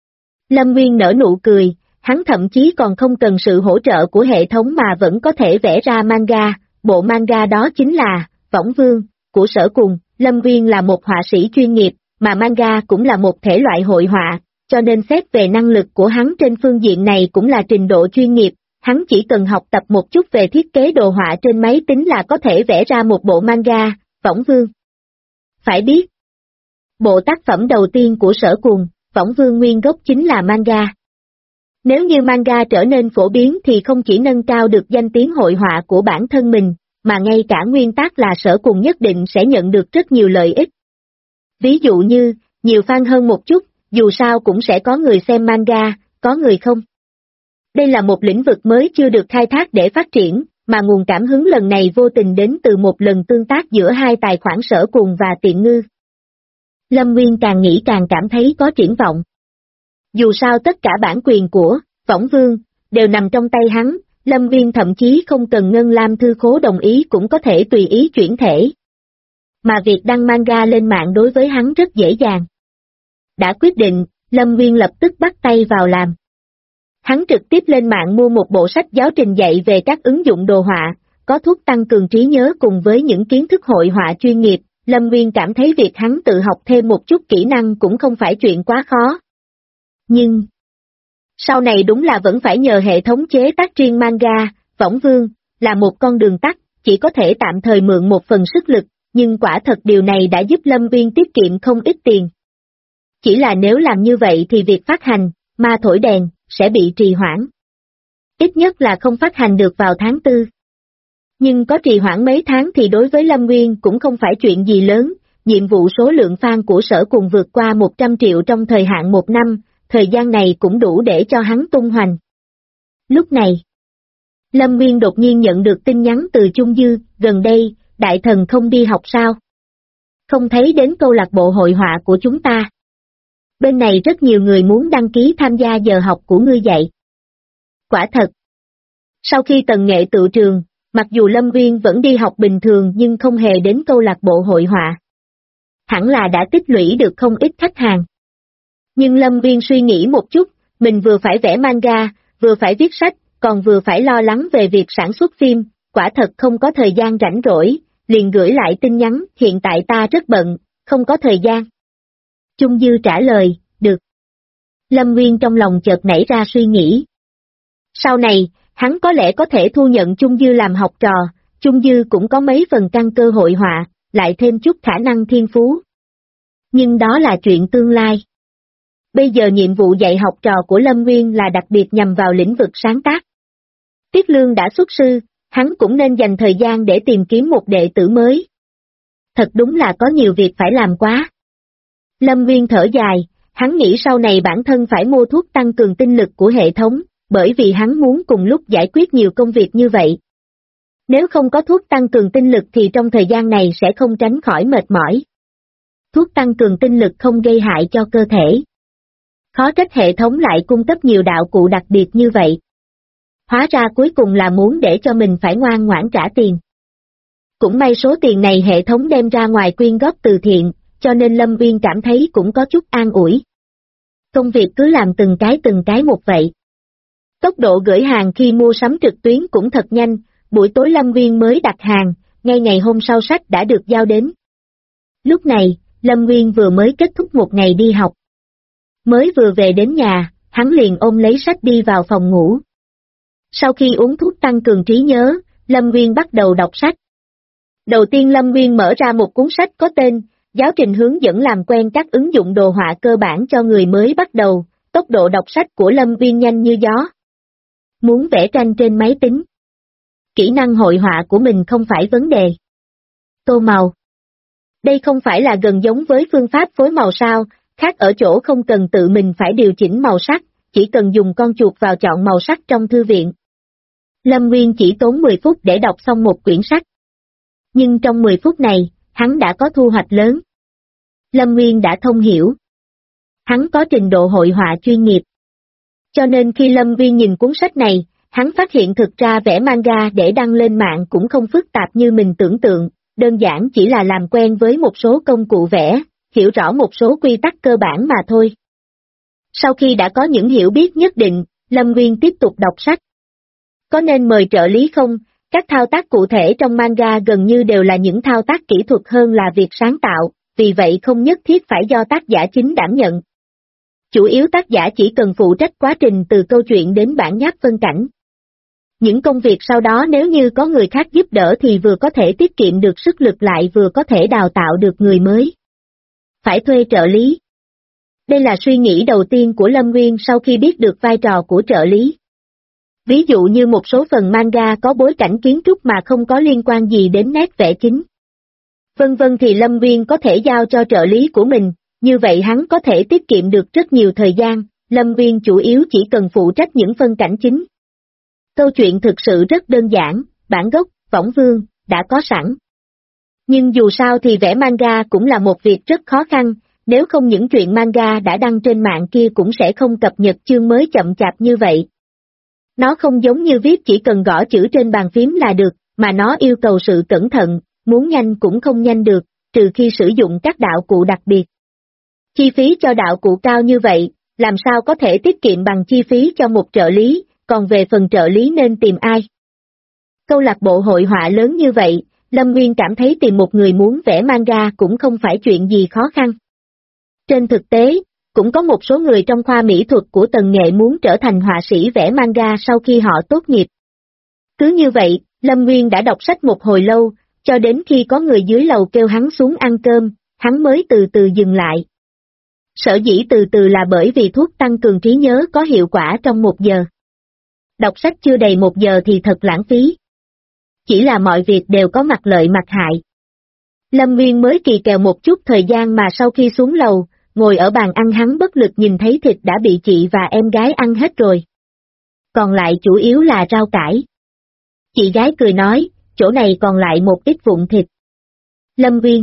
Lâm Nguyên nở nụ cười, hắn thậm chí còn không cần sự hỗ trợ của hệ thống mà vẫn có thể vẽ ra manga, bộ manga đó chính là Võng Vương, của Sở Cùng. Lâm Nguyên là một họa sĩ chuyên nghiệp, mà manga cũng là một thể loại hội họa, cho nên xét về năng lực của hắn trên phương diện này cũng là trình độ chuyên nghiệp, hắn chỉ cần học tập một chút về thiết kế đồ họa trên máy tính là có thể vẽ ra một bộ manga, Võng Vương. Phải biết, bộ tác phẩm đầu tiên của Sở Cùng, Võng Vương nguyên gốc chính là manga. Nếu như manga trở nên phổ biến thì không chỉ nâng cao được danh tiếng hội họa của bản thân mình, mà ngay cả nguyên tác là Sở Cùng nhất định sẽ nhận được rất nhiều lợi ích. Ví dụ như, nhiều fan hơn một chút, dù sao cũng sẽ có người xem manga, có người không. Đây là một lĩnh vực mới chưa được khai thác để phát triển, mà nguồn cảm hứng lần này vô tình đến từ một lần tương tác giữa hai tài khoản Sở Cùng và Tiện Ngư. Lâm Nguyên càng nghĩ càng cảm thấy có triển vọng. Dù sao tất cả bản quyền của Võng Vương đều nằm trong tay hắn, Lâm Nguyên thậm chí không cần Ngân Lam Thư Khố đồng ý cũng có thể tùy ý chuyển thể. Mà việc đăng manga lên mạng đối với hắn rất dễ dàng. Đã quyết định, Lâm Nguyên lập tức bắt tay vào làm. Hắn trực tiếp lên mạng mua một bộ sách giáo trình dạy về các ứng dụng đồ họa, có thuốc tăng cường trí nhớ cùng với những kiến thức hội họa chuyên nghiệp. Lâm Nguyên cảm thấy việc hắn tự học thêm một chút kỹ năng cũng không phải chuyện quá khó. Nhưng, sau này đúng là vẫn phải nhờ hệ thống chế tác riêng manga, Võng Vương, là một con đường tắt, chỉ có thể tạm thời mượn một phần sức lực, nhưng quả thật điều này đã giúp Lâm Nguyên tiết kiệm không ít tiền. Chỉ là nếu làm như vậy thì việc phát hành, ma thổi đèn, sẽ bị trì hoãn. Ít nhất là không phát hành được vào tháng 4. Nhưng có trì hoãn mấy tháng thì đối với Lâm Nguyên cũng không phải chuyện gì lớn, nhiệm vụ số lượng fan của Sở Cùng vượt qua 100 triệu trong thời hạn 1 năm, thời gian này cũng đủ để cho hắn tung hoành. Lúc này, Lâm Nguyên đột nhiên nhận được tin nhắn từ Trung Dư, gần đây, đại thần không đi học sao? Không thấy đến câu lạc bộ hội họa của chúng ta. Bên này rất nhiều người muốn đăng ký tham gia giờ học của ngươi dạy. Quả thật. Sau khi Tần Nghệ tự trường, mặc dù Lâm Viên vẫn đi học bình thường nhưng không hề đến câu lạc bộ hội họa. Hẳn là đã tích lũy được không ít khách hàng. Nhưng Lâm Viên suy nghĩ một chút, mình vừa phải vẽ manga, vừa phải viết sách, còn vừa phải lo lắng về việc sản xuất phim, quả thật không có thời gian rảnh rỗi, liền gửi lại tin nhắn, hiện tại ta rất bận, không có thời gian. Chung Dư trả lời, được. Lâm Nguyên trong lòng chợt nảy ra suy nghĩ. Sau này, hắn có lẽ có thể thu nhận Chung Dư làm học trò, Chung Dư cũng có mấy phần căn cơ hội họa, lại thêm chút khả năng thiên phú. Nhưng đó là chuyện tương lai. Bây giờ nhiệm vụ dạy học trò của Lâm Nguyên là đặc biệt nhằm vào lĩnh vực sáng tác. Tiết Lương đã xuất sư, hắn cũng nên dành thời gian để tìm kiếm một đệ tử mới. Thật đúng là có nhiều việc phải làm quá. Lâm Nguyên thở dài, hắn nghĩ sau này bản thân phải mua thuốc tăng cường tinh lực của hệ thống, bởi vì hắn muốn cùng lúc giải quyết nhiều công việc như vậy. Nếu không có thuốc tăng cường tinh lực thì trong thời gian này sẽ không tránh khỏi mệt mỏi. Thuốc tăng cường tinh lực không gây hại cho cơ thể. Khó trách hệ thống lại cung cấp nhiều đạo cụ đặc biệt như vậy. Hóa ra cuối cùng là muốn để cho mình phải ngoan ngoãn trả tiền. Cũng may số tiền này hệ thống đem ra ngoài quyên góp từ thiện, cho nên Lâm Viên cảm thấy cũng có chút an ủi. Công việc cứ làm từng cái một vậy. Tốc độ gửi hàng khi mua sắm trực tuyến cũng thật nhanh, buổi tối Lâm Viên mới đặt hàng, ngay ngày hôm sau sách đã được giao đến. Lúc này, Lâm Viên vừa mới kết thúc một ngày đi học. Mới vừa về đến nhà, hắn liền ôm lấy sách đi vào phòng ngủ. Sau khi uống thuốc tăng cường trí nhớ, Lâm Viên bắt đầu đọc sách. Đầu tiên Lâm Viên mở ra một cuốn sách có tên, Giáo trình hướng dẫn làm quen các ứng dụng đồ họa cơ bản cho người mới bắt đầu, tốc độ đọc sách của Lâm Viên nhanh như gió. Muốn vẽ tranh trên máy tính. Kỹ năng hội họa của mình không phải vấn đề. Tô màu. Đây không phải là gần giống với phương pháp phối màu sao, khác ở chỗ không cần tự mình phải điều chỉnh màu sắc, chỉ cần dùng con chuột vào chọn màu sắc trong thư viện. Lâm Nguyên chỉ tốn 10 phút để đọc xong một quyển sách. Nhưng trong 10 phút này, hắn đã có thu hoạch lớn. Lâm Nguyên đã thông hiểu. Hắn có trình độ hội họa chuyên nghiệp. Cho nên khi Lâm Nguyên nhìn cuốn sách này, hắn phát hiện thực ra vẽ manga để đăng lên mạng cũng không phức tạp như mình tưởng tượng, đơn giản chỉ là làm quen với một số công cụ vẽ, hiểu rõ một số quy tắc cơ bản mà thôi. Sau khi đã có những hiểu biết nhất định, Lâm Nguyên tiếp tục đọc sách. Có nên mời trợ lý không? Các thao tác cụ thể trong manga gần như đều là những thao tác kỹ thuật hơn là việc sáng tạo, vì vậy không nhất thiết phải do tác giả chính đảm nhận. Chủ yếu tác giả chỉ cần phụ trách quá trình từ câu chuyện đến bản nháp phân cảnh. Những công việc sau đó nếu như có người khác giúp đỡ thì vừa có thể tiết kiệm được sức lực lại vừa có thể đào tạo được người mới. Phải thuê trợ lý. Đây là suy nghĩ đầu tiên của Lâm Nguyên sau khi biết được vai trò của trợ lý. Ví dụ như một số phần manga có bối cảnh kiến trúc mà không có liên quan gì đến nét vẽ chính. Vân vân thì Lâm Nguyên có thể giao cho trợ lý của mình, như vậy hắn có thể tiết kiệm được rất nhiều thời gian, Lâm Nguyên chủ yếu chỉ cần phụ trách những phân cảnh chính. Câu chuyện thực sự rất đơn giản, bản gốc, võng vương, đã có sẵn. Nhưng dù sao thì vẽ manga cũng là một việc rất khó khăn, nếu không những truyện manga đã đăng trên mạng kia cũng sẽ không cập nhật chương mới chậm chạp như vậy. Nó không giống như viết chỉ cần gõ chữ trên bàn phím là được, mà nó yêu cầu sự cẩn thận, muốn nhanh cũng không nhanh được, trừ khi sử dụng các đạo cụ đặc biệt. Chi phí cho đạo cụ cao như vậy, làm sao có thể tiết kiệm bằng chi phí cho một trợ lý, còn về phần trợ lý nên tìm ai? Câu lạc bộ hội họa lớn như vậy, Lâm Nguyên cảm thấy tìm một người muốn vẽ manga cũng không phải chuyện gì khó khăn. Trên thực tế, cũng có một số người trong khoa mỹ thuật của Tần Nghệ muốn trở thành họa sĩ vẽ manga sau khi họ tốt nghiệp. Cứ như vậy, Lâm Nguyên đã đọc sách một hồi lâu, cho đến khi có người dưới lầu kêu hắn xuống ăn cơm, hắn mới từ từ dừng lại. Sở dĩ từ từ là bởi vì thuốc tăng cường trí nhớ có hiệu quả trong 1 giờ. Đọc sách chưa đầy 1 giờ thì thật lãng phí. Chỉ là mọi việc đều có mặt lợi mặt hại. Lâm Nguyên mới kỳ kèo một chút thời gian mà sau khi xuống lầu, ngồi ở bàn ăn hắn bất lực nhìn thấy thịt đã bị chị và em gái ăn hết rồi. Còn lại chủ yếu là rau cải. Chị gái cười nói, chỗ này còn lại một ít vụn thịt. Lâm Nguyên.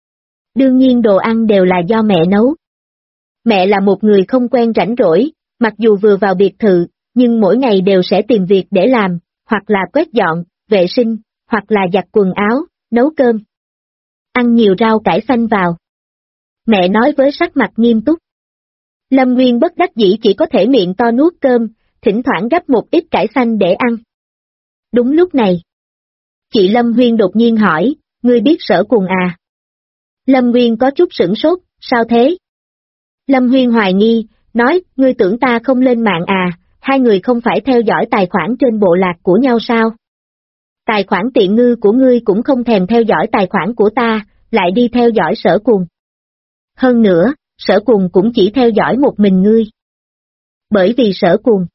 Đương nhiên đồ ăn đều là do mẹ nấu. Mẹ là một người không quen rảnh rỗi, mặc dù vừa vào biệt thự, nhưng mỗi ngày đều sẽ tìm việc để làm, hoặc là quét dọn, vệ sinh, hoặc là giặt quần áo, nấu cơm. Ăn nhiều rau cải xanh vào. Mẹ nói với sắc mặt nghiêm túc. Lâm Nguyên bất đắc dĩ chỉ có thể miệng to nuốt cơm, thỉnh thoảng gắp một ít cải xanh để ăn. Đúng lúc này, chị Lâm Huyên đột nhiên hỏi, ngươi biết Sở Cùng à? Lâm Nguyên có chút sửng sốt, sao thế? Lâm Huyên hoài nghi, nói, ngươi tưởng ta không lên mạng à, hai người không phải theo dõi tài khoản trên bộ lạc của nhau sao? Tài khoản Tiện Ngư của ngươi cũng không thèm theo dõi tài khoản của ta, lại đi theo dõi Sở Cùng. Hơn nữa, Sở Cùng cũng chỉ theo dõi một mình ngươi. Bởi vì Sở Cùng.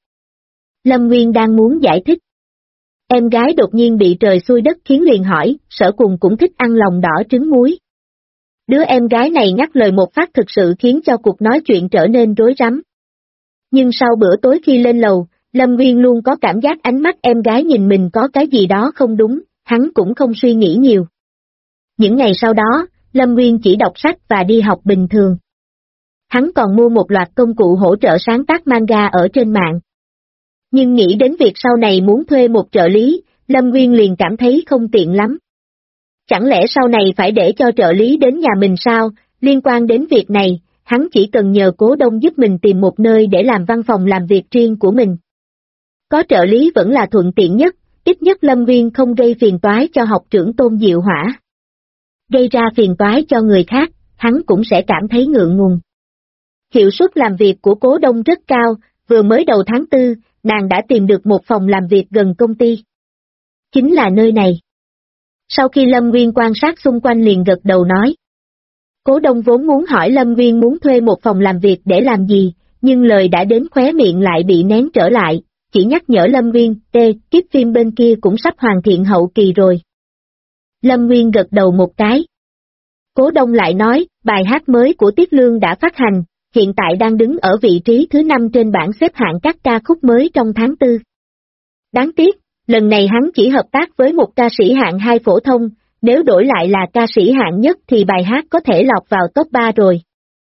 Lâm Nguyên đang muốn giải thích. Em gái đột nhiên bị trời xui đất khiến liền hỏi, Sở Cùng cũng thích ăn lòng đỏ trứng muối. Đứa em gái này ngắt lời một phát thực sự khiến cho cuộc nói chuyện trở nên rối rắm. Nhưng sau bữa tối khi lên lầu, Lâm Nguyên luôn có cảm giác ánh mắt em gái nhìn mình có cái gì đó không đúng, hắn cũng không suy nghĩ nhiều. Những ngày sau đó, Lâm Nguyên chỉ đọc sách và đi học bình thường. Hắn còn mua một loạt công cụ hỗ trợ sáng tác manga ở trên mạng. Nhưng nghĩ đến việc sau này muốn thuê một trợ lý, Lâm Nguyên liền cảm thấy không tiện lắm. Chẳng lẽ sau này phải để cho trợ lý đến nhà mình sao? Liên quan đến việc này, hắn chỉ cần nhờ Cố Đông giúp mình tìm một nơi để làm văn phòng làm việc riêng của mình. Có trợ lý vẫn là thuận tiện nhất, ít nhất Lâm Nguyên không gây phiền toái cho học trưởng Tôn Diệu Hỏa. Gây ra phiền toái cho người khác, hắn cũng sẽ cảm thấy ngượng ngùng. Hiệu suất làm việc của Cố Đông rất cao, vừa mới đầu tháng 4, nàng đã tìm được một phòng làm việc gần công ty. Chính là nơi này. Sau khi Lâm Nguyên quan sát xung quanh liền gật đầu nói. Cố Đông vốn muốn hỏi Lâm Nguyên muốn thuê một phòng làm việc để làm gì, nhưng lời đã đến khóe miệng lại bị nén trở lại, chỉ nhắc nhở Lâm Nguyên, kiếp phim bên kia cũng sắp hoàn thiện hậu kỳ rồi. Lâm Nguyên gật đầu một cái. Cố Đông lại nói, bài hát mới của Tiết Lương đã phát hành, hiện tại đang đứng ở vị trí thứ 5 trên bảng xếp hạng các ca khúc mới trong tháng 4. Đáng tiếc, lần này hắn chỉ hợp tác với một ca sĩ hạng 2 phổ thông, nếu đổi lại là ca sĩ hạng nhất thì bài hát có thể lọt vào top 3 rồi.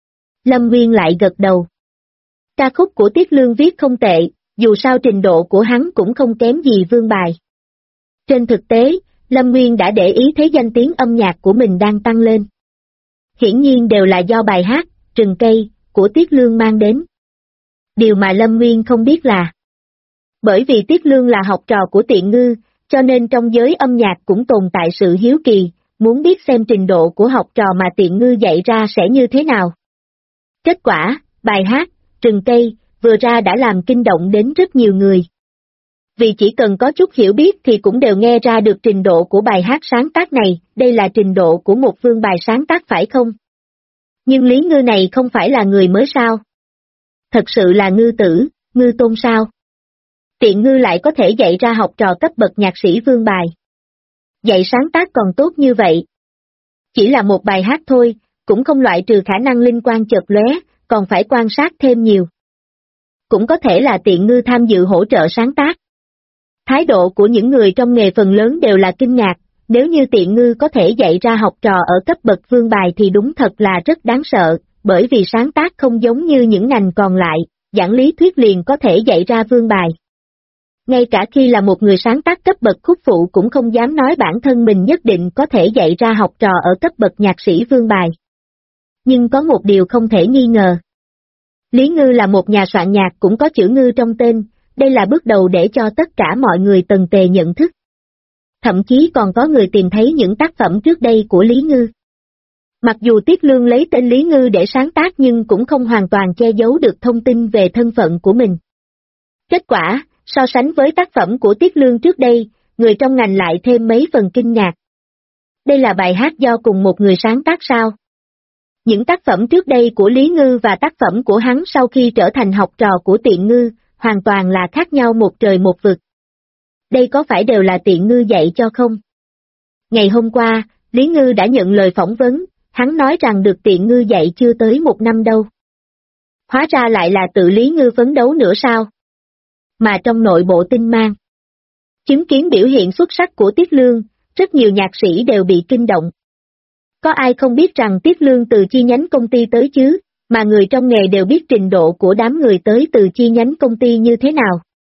Lâm Nguyên lại gật đầu. Ca khúc của Tiết Lương viết không tệ, dù sao trình độ của hắn cũng không kém gì Vương Bài. Trên thực tế, Lâm Nguyên đã để ý thấy danh tiếng âm nhạc của mình đang tăng lên. Hiển nhiên đều là do bài hát, Rừng Cây, của Tiết Lương mang đến. Điều mà Lâm Nguyên không biết là, bởi vì Tiết Lương là học trò của Tiện Ngư, cho nên trong giới âm nhạc cũng tồn tại sự hiếu kỳ, muốn biết xem trình độ của học trò mà Tiện Ngư dạy ra sẽ như thế nào. Kết quả, bài hát, Rừng Cây, vừa ra đã làm kinh động đến rất nhiều người. Vì chỉ cần có chút hiểu biết thì cũng đều nghe ra được trình độ của bài hát sáng tác này, đây là trình độ của một Vương Bài sáng tác phải không? Nhưng Lý Ngư này không phải là người mới sao? Thật sự là ngư tử, ngư tôn sao? Tiện Ngư lại có thể dạy ra học trò cấp bậc nhạc sĩ Vương Bài. Dạy sáng tác còn tốt như vậy. Chỉ là một bài hát thôi, cũng không loại trừ khả năng linh quan chợt lóe, còn phải quan sát thêm nhiều. Cũng có thể là Tiện Ngư tham dự hỗ trợ sáng tác. Thái độ của những người trong nghề phần lớn đều là kinh ngạc, nếu như Tiện Ngư có thể dạy ra học trò ở cấp bậc Vương Bài thì đúng thật là rất đáng sợ, bởi vì sáng tác không giống như những ngành còn lại, giảng lý thuyết liền có thể dạy ra Vương Bài. Ngay cả khi là một người sáng tác cấp bậc khúc phụ cũng không dám nói bản thân mình nhất định có thể dạy ra học trò ở cấp bậc nhạc sĩ Vương Bài. Nhưng có một điều không thể nghi ngờ. Lý Ngư là một nhà soạn nhạc cũng có chữ Ngư trong tên, đây là bước đầu để cho tất cả mọi người tần tề nhận thức. Thậm chí còn có người tìm thấy những tác phẩm trước đây của Lý Ngư. Mặc dù Tiết Lương lấy tên Lý Ngư để sáng tác nhưng cũng không hoàn toàn che giấu được thông tin về thân phận của mình. Kết quả, so sánh với tác phẩm của Tiết Lương trước đây, người trong ngành lại thêm mấy phần kinh ngạc. Đây là bài hát do cùng một người sáng tác sao? Những tác phẩm trước đây của Lý Ngư và tác phẩm của hắn sau khi trở thành học trò của Tiện Ngư, hoàn toàn là khác nhau một trời một vực. Đây có phải đều là Tiện Ngư dạy cho không? Ngày hôm qua, Lý Ngư đã nhận lời phỏng vấn, hắn nói rằng được Tiện Ngư dạy chưa tới 1 năm đâu. Hóa ra lại là tự Lý Ngư phấn đấu nữa sao? Mà trong nội bộ Tinh Mang, chứng kiến biểu hiện xuất sắc của Tiết Lương, rất nhiều nhạc sĩ đều bị kinh động. Có ai không biết rằng Tiết Lương từ chi nhánh công ty tới chứ, mà người trong nghề đều biết trình độ của đám người tới từ chi nhánh công ty như thế nào.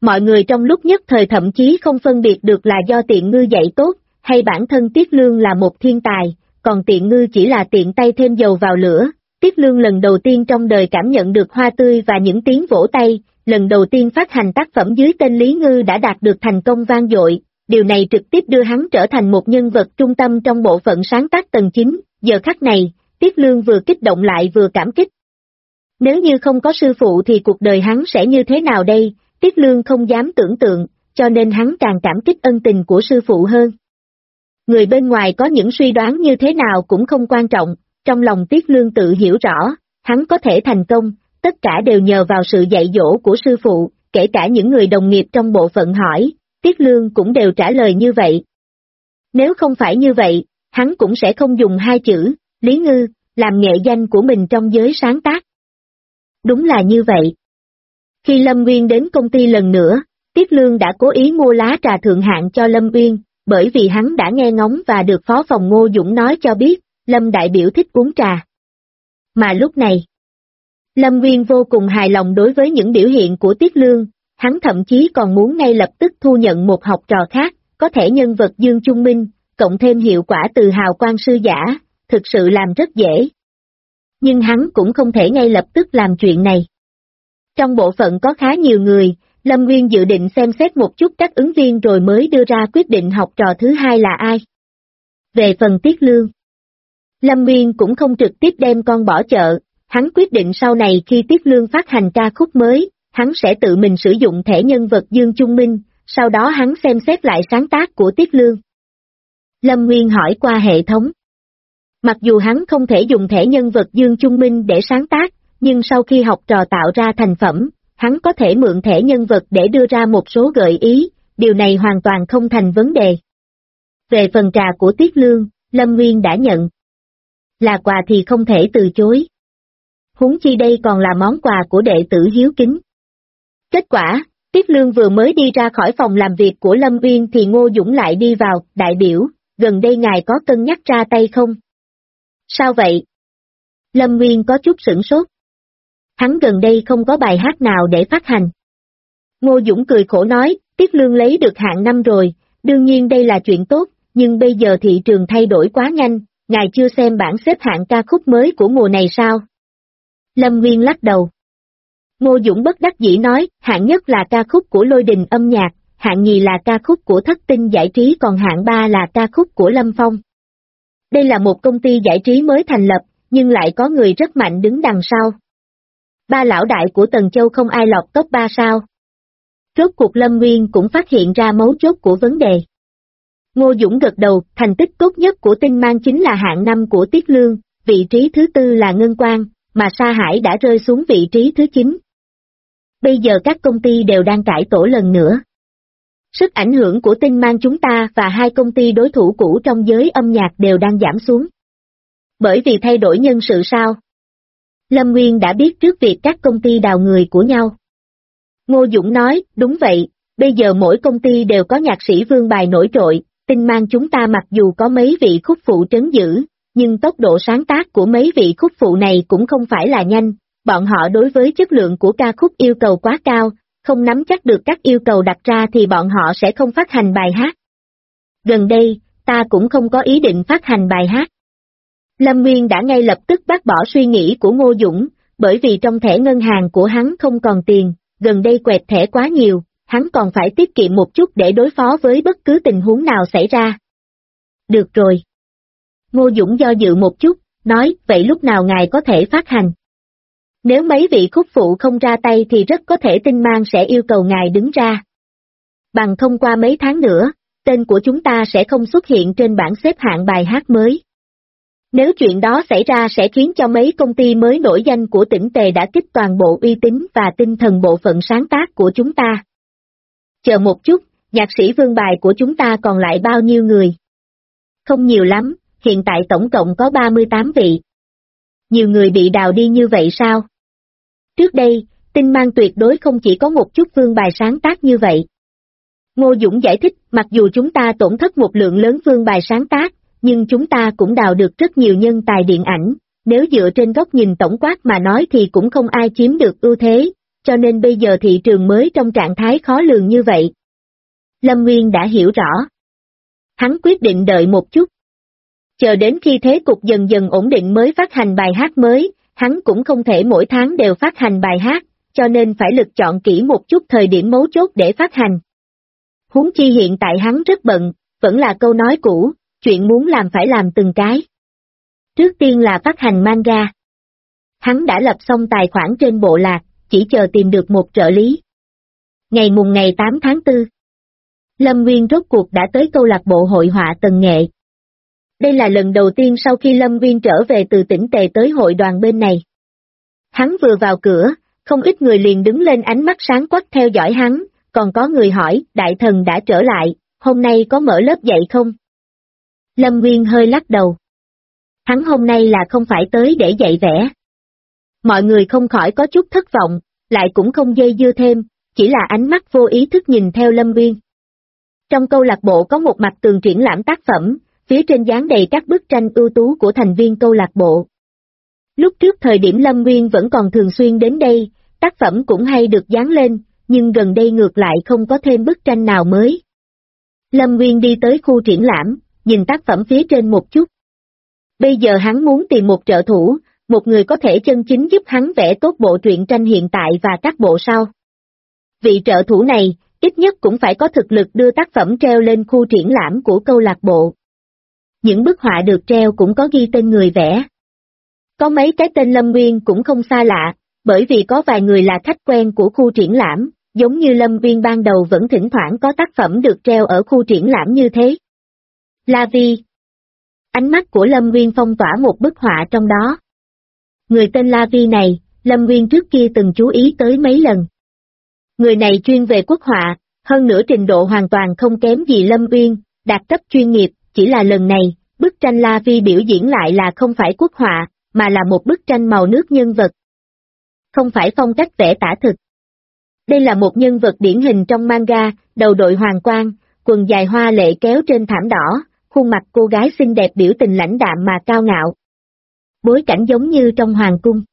Mọi người trong lúc nhất thời thậm chí không phân biệt được là do Tiện Ngư dạy tốt, hay bản thân Tiết Lương là một thiên tài, còn Tiện Ngư chỉ là tiện tay thêm dầu vào lửa. Tiết Lương lần đầu tiên trong đời cảm nhận được hoa tươi và những tiếng vỗ tay, lần đầu tiên phát hành tác phẩm dưới tên Lý Ngư đã đạt được thành công vang dội, điều này trực tiếp đưa hắn trở thành một nhân vật trung tâm trong bộ phận sáng tác tầng 9, giờ khắc này, Tiết Lương vừa kích động lại vừa cảm kích. Nếu như không có sư phụ thì cuộc đời hắn sẽ như thế nào đây, Tiết Lương không dám tưởng tượng, cho nên hắn càng cảm kích ân tình của sư phụ hơn. Người bên ngoài có những suy đoán như thế nào cũng không quan trọng, trong lòng Tiết Lương tự hiểu rõ, hắn có thể thành công, tất cả đều nhờ vào sự dạy dỗ của sư phụ, kể cả những người đồng nghiệp trong bộ phận hỏi, Tiết Lương cũng đều trả lời như vậy. Nếu không phải như vậy, hắn cũng sẽ không dùng hai chữ, Lý Ngư, làm nghệ danh của mình trong giới sáng tác. Đúng là như vậy. Khi Lâm Uyên đến công ty lần nữa, Tiết Lương đã cố ý mua lá trà thượng hạng cho Lâm Uyên, bởi vì hắn đã nghe ngóng và được phó phòng Ngô Dũng nói cho biết, Lâm đại biểu thích uống trà. Mà lúc này, Lâm Uyên vô cùng hài lòng đối với những biểu hiện của Tiết Lương, hắn thậm chí còn muốn ngay lập tức thu nhận một học trò khác, có thể nhân vật Dương Trung Minh, cộng thêm hiệu quả từ hào quang sư giả, thực sự làm rất dễ. Nhưng hắn cũng không thể ngay lập tức làm chuyện này. Trong bộ phận có khá nhiều người, Lâm Nguyên dự định xem xét một chút các ứng viên rồi mới đưa ra quyết định học trò thứ hai là ai. Về phần Tiết Lương, Lâm Nguyên cũng không trực tiếp đem con bỏ chợ, hắn quyết định sau này khi Tiết Lương phát hành ca khúc mới, hắn sẽ tự mình sử dụng thẻ nhân vật Dương Trung Minh, sau đó hắn xem xét lại sáng tác của Tiết Lương. Lâm Nguyên hỏi qua hệ thống. Mặc dù hắn không thể dùng thẻ nhân vật Dương Trung Minh để sáng tác, nhưng sau khi học trò tạo ra thành phẩm, hắn có thể mượn thẻ nhân vật để đưa ra một số gợi ý, điều này hoàn toàn không thành vấn đề. Về phần trà của Tiết Lương, Lâm Nguyên đã nhận. Là quà thì không thể từ chối. Huống chi đây còn là món quà của đệ tử hiếu kính. Kết quả, Tiết Lương vừa mới đi ra khỏi phòng làm việc của Lâm Uyên thì Ngô Dũng lại đi vào, đại biểu, gần đây ngài có cân nhắc ra tay không? Sao vậy? Lâm Uyên có chút sửng sốt. Hắn gần đây không có bài hát nào để phát hành. Ngô Dũng cười khổ nói, Tiết Lương lấy được hạng 5 rồi, đương nhiên đây là chuyện tốt, nhưng bây giờ thị trường thay đổi quá nhanh, ngài chưa xem bảng xếp hạng ca khúc mới của mùa này sao? Lâm Nguyên lắc đầu. Ngô Dũng bất đắc dĩ nói, hạng nhất là ca khúc của Lôi Đình âm nhạc, hạng nhì là ca khúc của Thất Tinh giải trí, còn hạng 3 là ca khúc của Lâm Phong. Đây là một công ty giải trí mới thành lập, nhưng lại có người rất mạnh đứng đằng sau. Ba lão đại của Tần Châu không ai lọt top 3 sao? Rốt cuộc Lâm Nguyên cũng phát hiện ra mấu chốt của vấn đề. Ngô Dũng gật đầu, thành tích tốt nhất của Tinh Mang chính là hạng 5 của Tiết Lương, vị trí thứ 4 là Ngân Quang, mà Sa Hải đã rơi xuống vị trí thứ 9. Bây giờ các công ty đều đang cải tổ lần nữa. Sức ảnh hưởng của Tinh Mang chúng ta và hai công ty đối thủ cũ trong giới âm nhạc đều đang giảm xuống. Bởi vì thay đổi nhân sự sao? Lâm Nguyên đã biết trước việc các công ty đào người của nhau. Ngô Dũng nói, đúng vậy, bây giờ mỗi công ty đều có nhạc sĩ vương bài nổi trội, Tinh Mang chúng ta mặc dù có mấy vị khúc phụ trấn giữ, nhưng tốc độ sáng tác của mấy vị khúc phụ này cũng không phải là nhanh, bọn họ đối với chất lượng của ca khúc yêu cầu quá cao, không nắm chắc được các yêu cầu đặt ra thì bọn họ sẽ không phát hành bài hát. Gần đây, ta cũng không có ý định phát hành bài hát. Lâm Nguyên đã ngay lập tức bác bỏ suy nghĩ của Ngô Dũng, bởi vì trong thẻ ngân hàng của hắn không còn tiền, gần đây quẹt thẻ quá nhiều, hắn còn phải tiết kiệm một chút để đối phó với bất cứ tình huống nào xảy ra. Được rồi. Ngô Dũng do dự một chút, nói, vậy lúc nào ngài có thể phát hành? Nếu mấy vị khúc phụ không ra tay thì rất có thể Tinh Mang sẽ yêu cầu ngài đứng ra. Bằng không qua mấy tháng nữa, tên của chúng ta sẽ không xuất hiện trên bảng xếp hạng bài hát mới. Nếu chuyện đó xảy ra sẽ khiến cho mấy công ty mới nổi danh của tỉnh Tề đã kích toàn bộ uy tín và tinh thần bộ phận sáng tác của chúng ta. Chờ một chút, nhạc sĩ vương bài của chúng ta còn lại bao nhiêu người? Không nhiều lắm, hiện tại tổng cộng có 38 vị. Nhiều người bị đào đi như vậy sao? Trước đây, Tinh Mang tuyệt đối không chỉ có một chút vương bài sáng tác như vậy. Ngô Dũng giải thích, mặc dù chúng ta tổn thất một lượng lớn vương bài sáng tác, nhưng chúng ta cũng đào được rất nhiều nhân tài điện ảnh, nếu dựa trên góc nhìn tổng quát mà nói thì cũng không ai chiếm được ưu thế, cho nên bây giờ thị trường mới trong trạng thái khó lường như vậy. Lâm Nguyên đã hiểu rõ. Hắn quyết định đợi một chút. Chờ đến khi thế cục dần dần ổn định mới phát hành bài hát mới, hắn cũng không thể mỗi tháng đều phát hành bài hát, cho nên phải lựa chọn kỹ một chút thời điểm mấu chốt để phát hành. Huống chi hiện tại hắn rất bận, vẫn là câu nói cũ, chuyện muốn làm phải làm từng cái. Trước tiên là phát hành manga. Hắn đã lập xong tài khoản trên bộ lạc, chỉ chờ tìm được một trợ lý. Ngày 8 tháng 4. Lâm Nguyên rốt cuộc đã tới câu lạc bộ hội họa Tần Nghệ. Đây là lần đầu tiên sau khi Lâm Nguyên trở về từ tỉnh Tề tới hội đoàn bên này. Hắn vừa vào cửa, không ít người liền đứng lên ánh mắt sáng quắc theo dõi hắn, còn có người hỏi, đại thần đã trở lại, hôm nay có mở lớp dạy không? Lâm Nguyên hơi lắc đầu. Hắn hôm nay là không phải tới để dạy vẽ. Mọi người không khỏi có chút thất vọng, lại cũng không dây dưa thêm, chỉ là ánh mắt vô ý thức nhìn theo Lâm Nguyên. Trong câu lạc bộ có một mặt tường triển lãm tác phẩm, phía trên dán đầy các bức tranh ưu tú của thành viên câu lạc bộ. Lúc trước thời điểm Lâm Nguyên vẫn còn thường xuyên đến đây, tác phẩm cũng hay được dán lên, nhưng gần đây ngược lại không có thêm bức tranh nào mới. Lâm Nguyên đi tới khu triển lãm, nhìn tác phẩm phía trên một chút. Bây giờ hắn muốn tìm một trợ thủ, một người có thể chân chính giúp hắn vẽ tốt bộ truyện tranh hiện tại và các bộ sau. Vị trợ thủ này, ít nhất cũng phải có thực lực đưa tác phẩm treo lên khu triển lãm của câu lạc bộ. Những bức họa được treo cũng có ghi tên người vẽ. Có mấy cái tên Lâm Nguyên cũng không xa lạ, bởi vì có vài người là khách quen của khu triển lãm, giống như Lâm Nguyên ban đầu vẫn thỉnh thoảng có tác phẩm được treo ở khu triển lãm như thế. La Vi. Ánh mắt của Lâm Nguyên phong tỏa một bức họa trong đó. Người tên La Vi này, Lâm Nguyên trước kia từng chú ý tới mấy lần. Người này chuyên về quốc họa, hơn nữa trình độ hoàn toàn không kém gì Lâm Nguyên, đạt cấp chuyên nghiệp, chỉ là lần này, bức tranh La Vi biểu diễn lại là không phải quốc họa, mà là một bức tranh màu nước nhân vật. Không phải phong cách vẽ tả thực. Đây là một nhân vật điển hình trong manga, đầu đội hoàng quang, quần dài hoa lệ kéo trên thảm đỏ, khuôn mặt cô gái xinh đẹp biểu tình lãnh đạm mà cao ngạo. Bối cảnh giống như trong hoàng cung.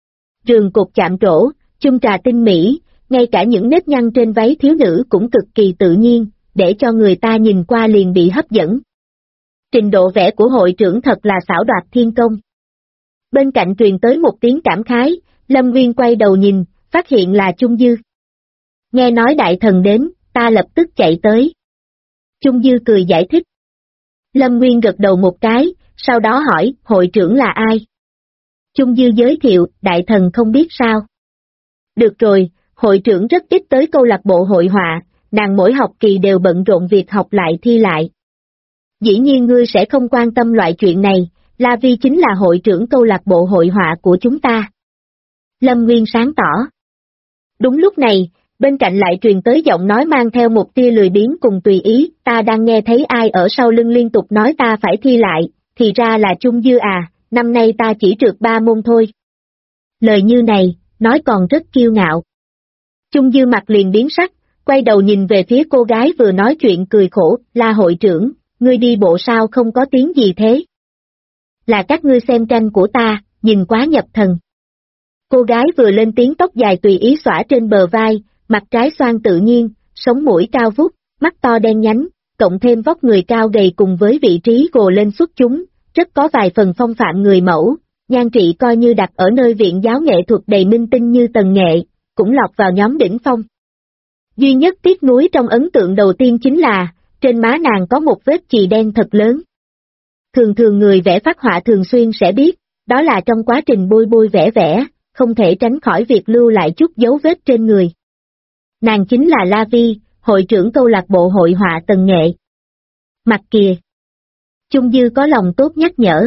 Rường cột chạm trổ, chung trà tinh mỹ, ngay cả những nếp nhăn trên váy thiếu nữ cũng cực kỳ tự nhiên, để cho người ta nhìn qua liền bị hấp dẫn. Trình độ vẽ của hội trưởng thật là xảo đoạt thiên công. Bên cạnh truyền tới một tiếng cảm khái, Lâm Nguyên quay đầu nhìn, phát hiện là Chung Dư. Nghe nói đại thần đến, ta lập tức chạy tới. Chung Dư cười giải thích. Lâm Nguyên gật đầu một cái, sau đó hỏi, hội trưởng là ai? Chung Dư giới thiệu, đại thần không biết sao. Được rồi, hội trưởng rất ít tới câu lạc bộ hội họa, nàng mỗi học kỳ đều bận rộn việc học lại thi lại. Dĩ nhiên ngươi sẽ không quan tâm loại chuyện này, La Vi chính là hội trưởng câu lạc bộ hội họa của chúng ta. Lâm Nguyên sáng tỏ. Đúng lúc này, bên cạnh lại truyền tới giọng nói mang theo một tia lười biếng cùng tùy ý, ta đang nghe thấy ai ở sau lưng liên tục nói ta phải thi lại, thì ra là Chung Dư à, năm nay ta chỉ trượt 3 môn thôi. Lời như này, nói còn rất kiêu ngạo. Chung Dư mặt liền biến sắc, quay đầu nhìn về phía cô gái vừa nói chuyện cười khổ, La hội trưởng, ngươi đi bộ sao không có tiếng gì thế? Là các ngươi xem tranh của ta, nhìn quá nhập thần. Cô gái vừa lên tiếng tóc dài tùy ý xõa trên bờ vai, mặt trái xoan tự nhiên, sống mũi cao vút, mắt to đen nhánh, cộng thêm vóc người cao gầy cùng với vị trí gồ lên xuất chúng, rất có vài phần phong phạm người mẫu, nhan trị coi như đặt ở nơi viện giáo nghệ thuật đầy minh tinh như Tần Nghệ, cũng lọt vào nhóm đỉnh phong. Duy nhất tiếc nuối trong ấn tượng đầu tiên chính là, trên má nàng có một vết chì đen thật lớn. Thường thường người vẽ phác họa thường xuyên sẽ biết, đó là trong quá trình bôi vẽ, không thể tránh khỏi việc lưu lại chút dấu vết trên người. Nàng chính là La Vi, hội trưởng câu lạc bộ hội họa Tần Nghệ. Mặt kìa! Chung Dư có lòng tốt nhắc nhở.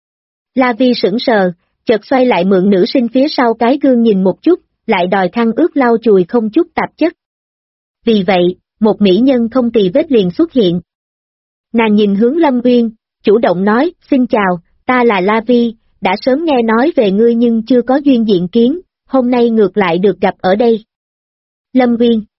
La Vi sững sờ, chợt xoay lại mượn nữ sinh phía sau cái gương nhìn một chút, lại đòi khăn ướt lau chùi không chút tạp chất. Vì vậy, một mỹ nhân không tì vết liền xuất hiện. Nàng nhìn hướng Lâm Nguyên, chủ động nói, xin chào, ta là La Vi, đã sớm nghe nói về ngươi nhưng chưa có duyên diện kiến, hôm nay ngược lại được gặp ở đây. Lâm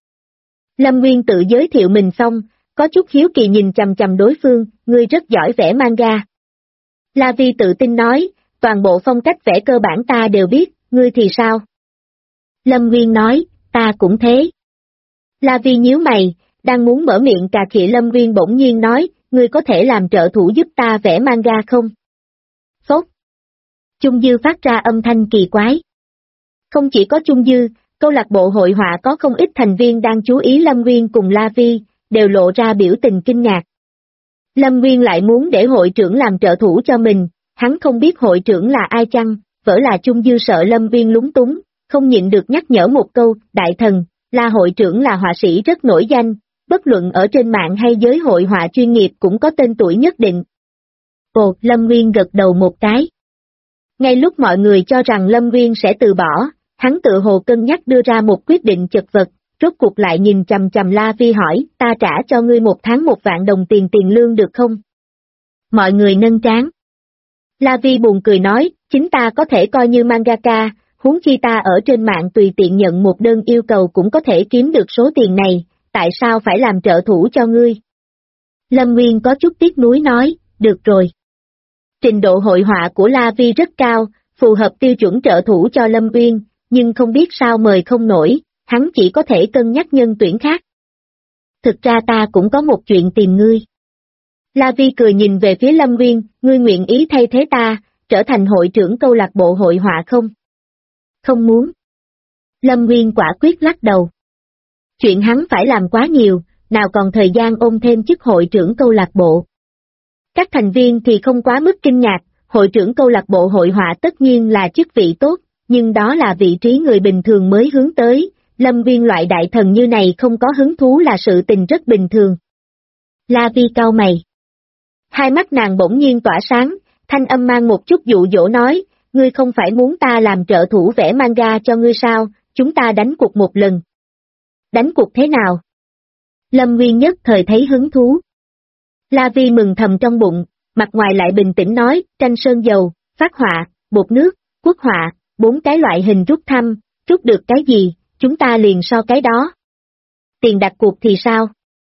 Nguyên tự giới thiệu mình xong, có chút hiếu kỳ nhìn chằm chằm đối phương, ngươi rất giỏi vẽ manga. La Vi tự tin nói, toàn bộ phong cách vẽ cơ bản ta đều biết, ngươi thì sao? Lâm Nguyên nói, ta cũng thế. La Vi nhíu mày, đang muốn mở miệng cà khịa Lâm Nguyên bỗng nhiên nói, ngươi có thể làm trợ thủ giúp ta vẽ manga không? Phốt. Chung Dư phát ra âm thanh kỳ quái. Không chỉ có Chung Dư, câu lạc bộ hội họa có không ít thành viên đang chú ý Lâm Nguyên cùng La Vi, đều lộ ra biểu tình kinh ngạc. Lâm Nguyên lại muốn để hội trưởng làm trợ thủ cho mình, hắn không biết hội trưởng là ai chăng, vỡ là Chung Dư sợ Lâm Nguyên lúng túng, không nhịn được nhắc nhở một câu, đại thần, La hội trưởng là họa sĩ rất nổi danh, bất luận ở trên mạng hay giới hội họa chuyên nghiệp cũng có tên tuổi nhất định. Ồ, Lâm Nguyên gật đầu một cái. Ngay lúc mọi người cho rằng Lâm Nguyên sẽ từ bỏ, hắn tự hồ cân nhắc đưa ra một quyết định chật vật, rốt cuộc lại nhìn chằm chằm La Vi hỏi, ta trả cho ngươi 1 tháng 1 vạn đồng tiền lương được không? Mọi người nâng trán. La Vi buồn cười nói, chính ta có thể coi như mangaka, huống chi ta ở trên mạng tùy tiện nhận một đơn yêu cầu cũng có thể kiếm được số tiền này, tại sao phải làm trợ thủ cho ngươi? Lâm Nguyên có chút tiếc nuối nói, được rồi. Trình độ hội họa của La Vi rất cao, phù hợp tiêu chuẩn trợ thủ cho Lâm Nguyên, nhưng không biết sao mời không nổi, hắn chỉ có thể cân nhắc nhân tuyển khác. Thực ra ta cũng có một chuyện tìm ngươi. La Vi cười nhìn về phía Lâm Nguyên, ngươi nguyện ý thay thế ta, trở thành hội trưởng câu lạc bộ hội họa không? Không muốn. Lâm Nguyên quả quyết lắc đầu. Chuyện hắn phải làm quá nhiều, nào còn thời gian ôm thêm chức hội trưởng câu lạc bộ. Các thành viên thì không quá mức kinh ngạc, hội trưởng câu lạc bộ hội họa tất nhiên là chức vị tốt, nhưng đó là vị trí người bình thường mới hướng tới, Lâm Nguyên loại đại thần như này không có hứng thú là sự tình rất bình thường. La Vi cau mày. Hai mắt nàng bỗng nhiên tỏa sáng, thanh âm mang một chút dụ dỗ nói, ngươi không phải muốn ta làm trợ thủ vẽ manga cho ngươi sao, chúng ta đánh cuộc một lần. Đánh cuộc thế nào? Lâm Nguyên nhất thời thấy hứng thú. La Vi mừng thầm trong bụng, mặt ngoài lại bình tĩnh nói, tranh sơn dầu, phát họa, bột nước, quốc họa, 4 cái loại hình rút thăm, rút được cái gì, chúng ta liền so cái đó. Tiền đặt cuộc thì sao?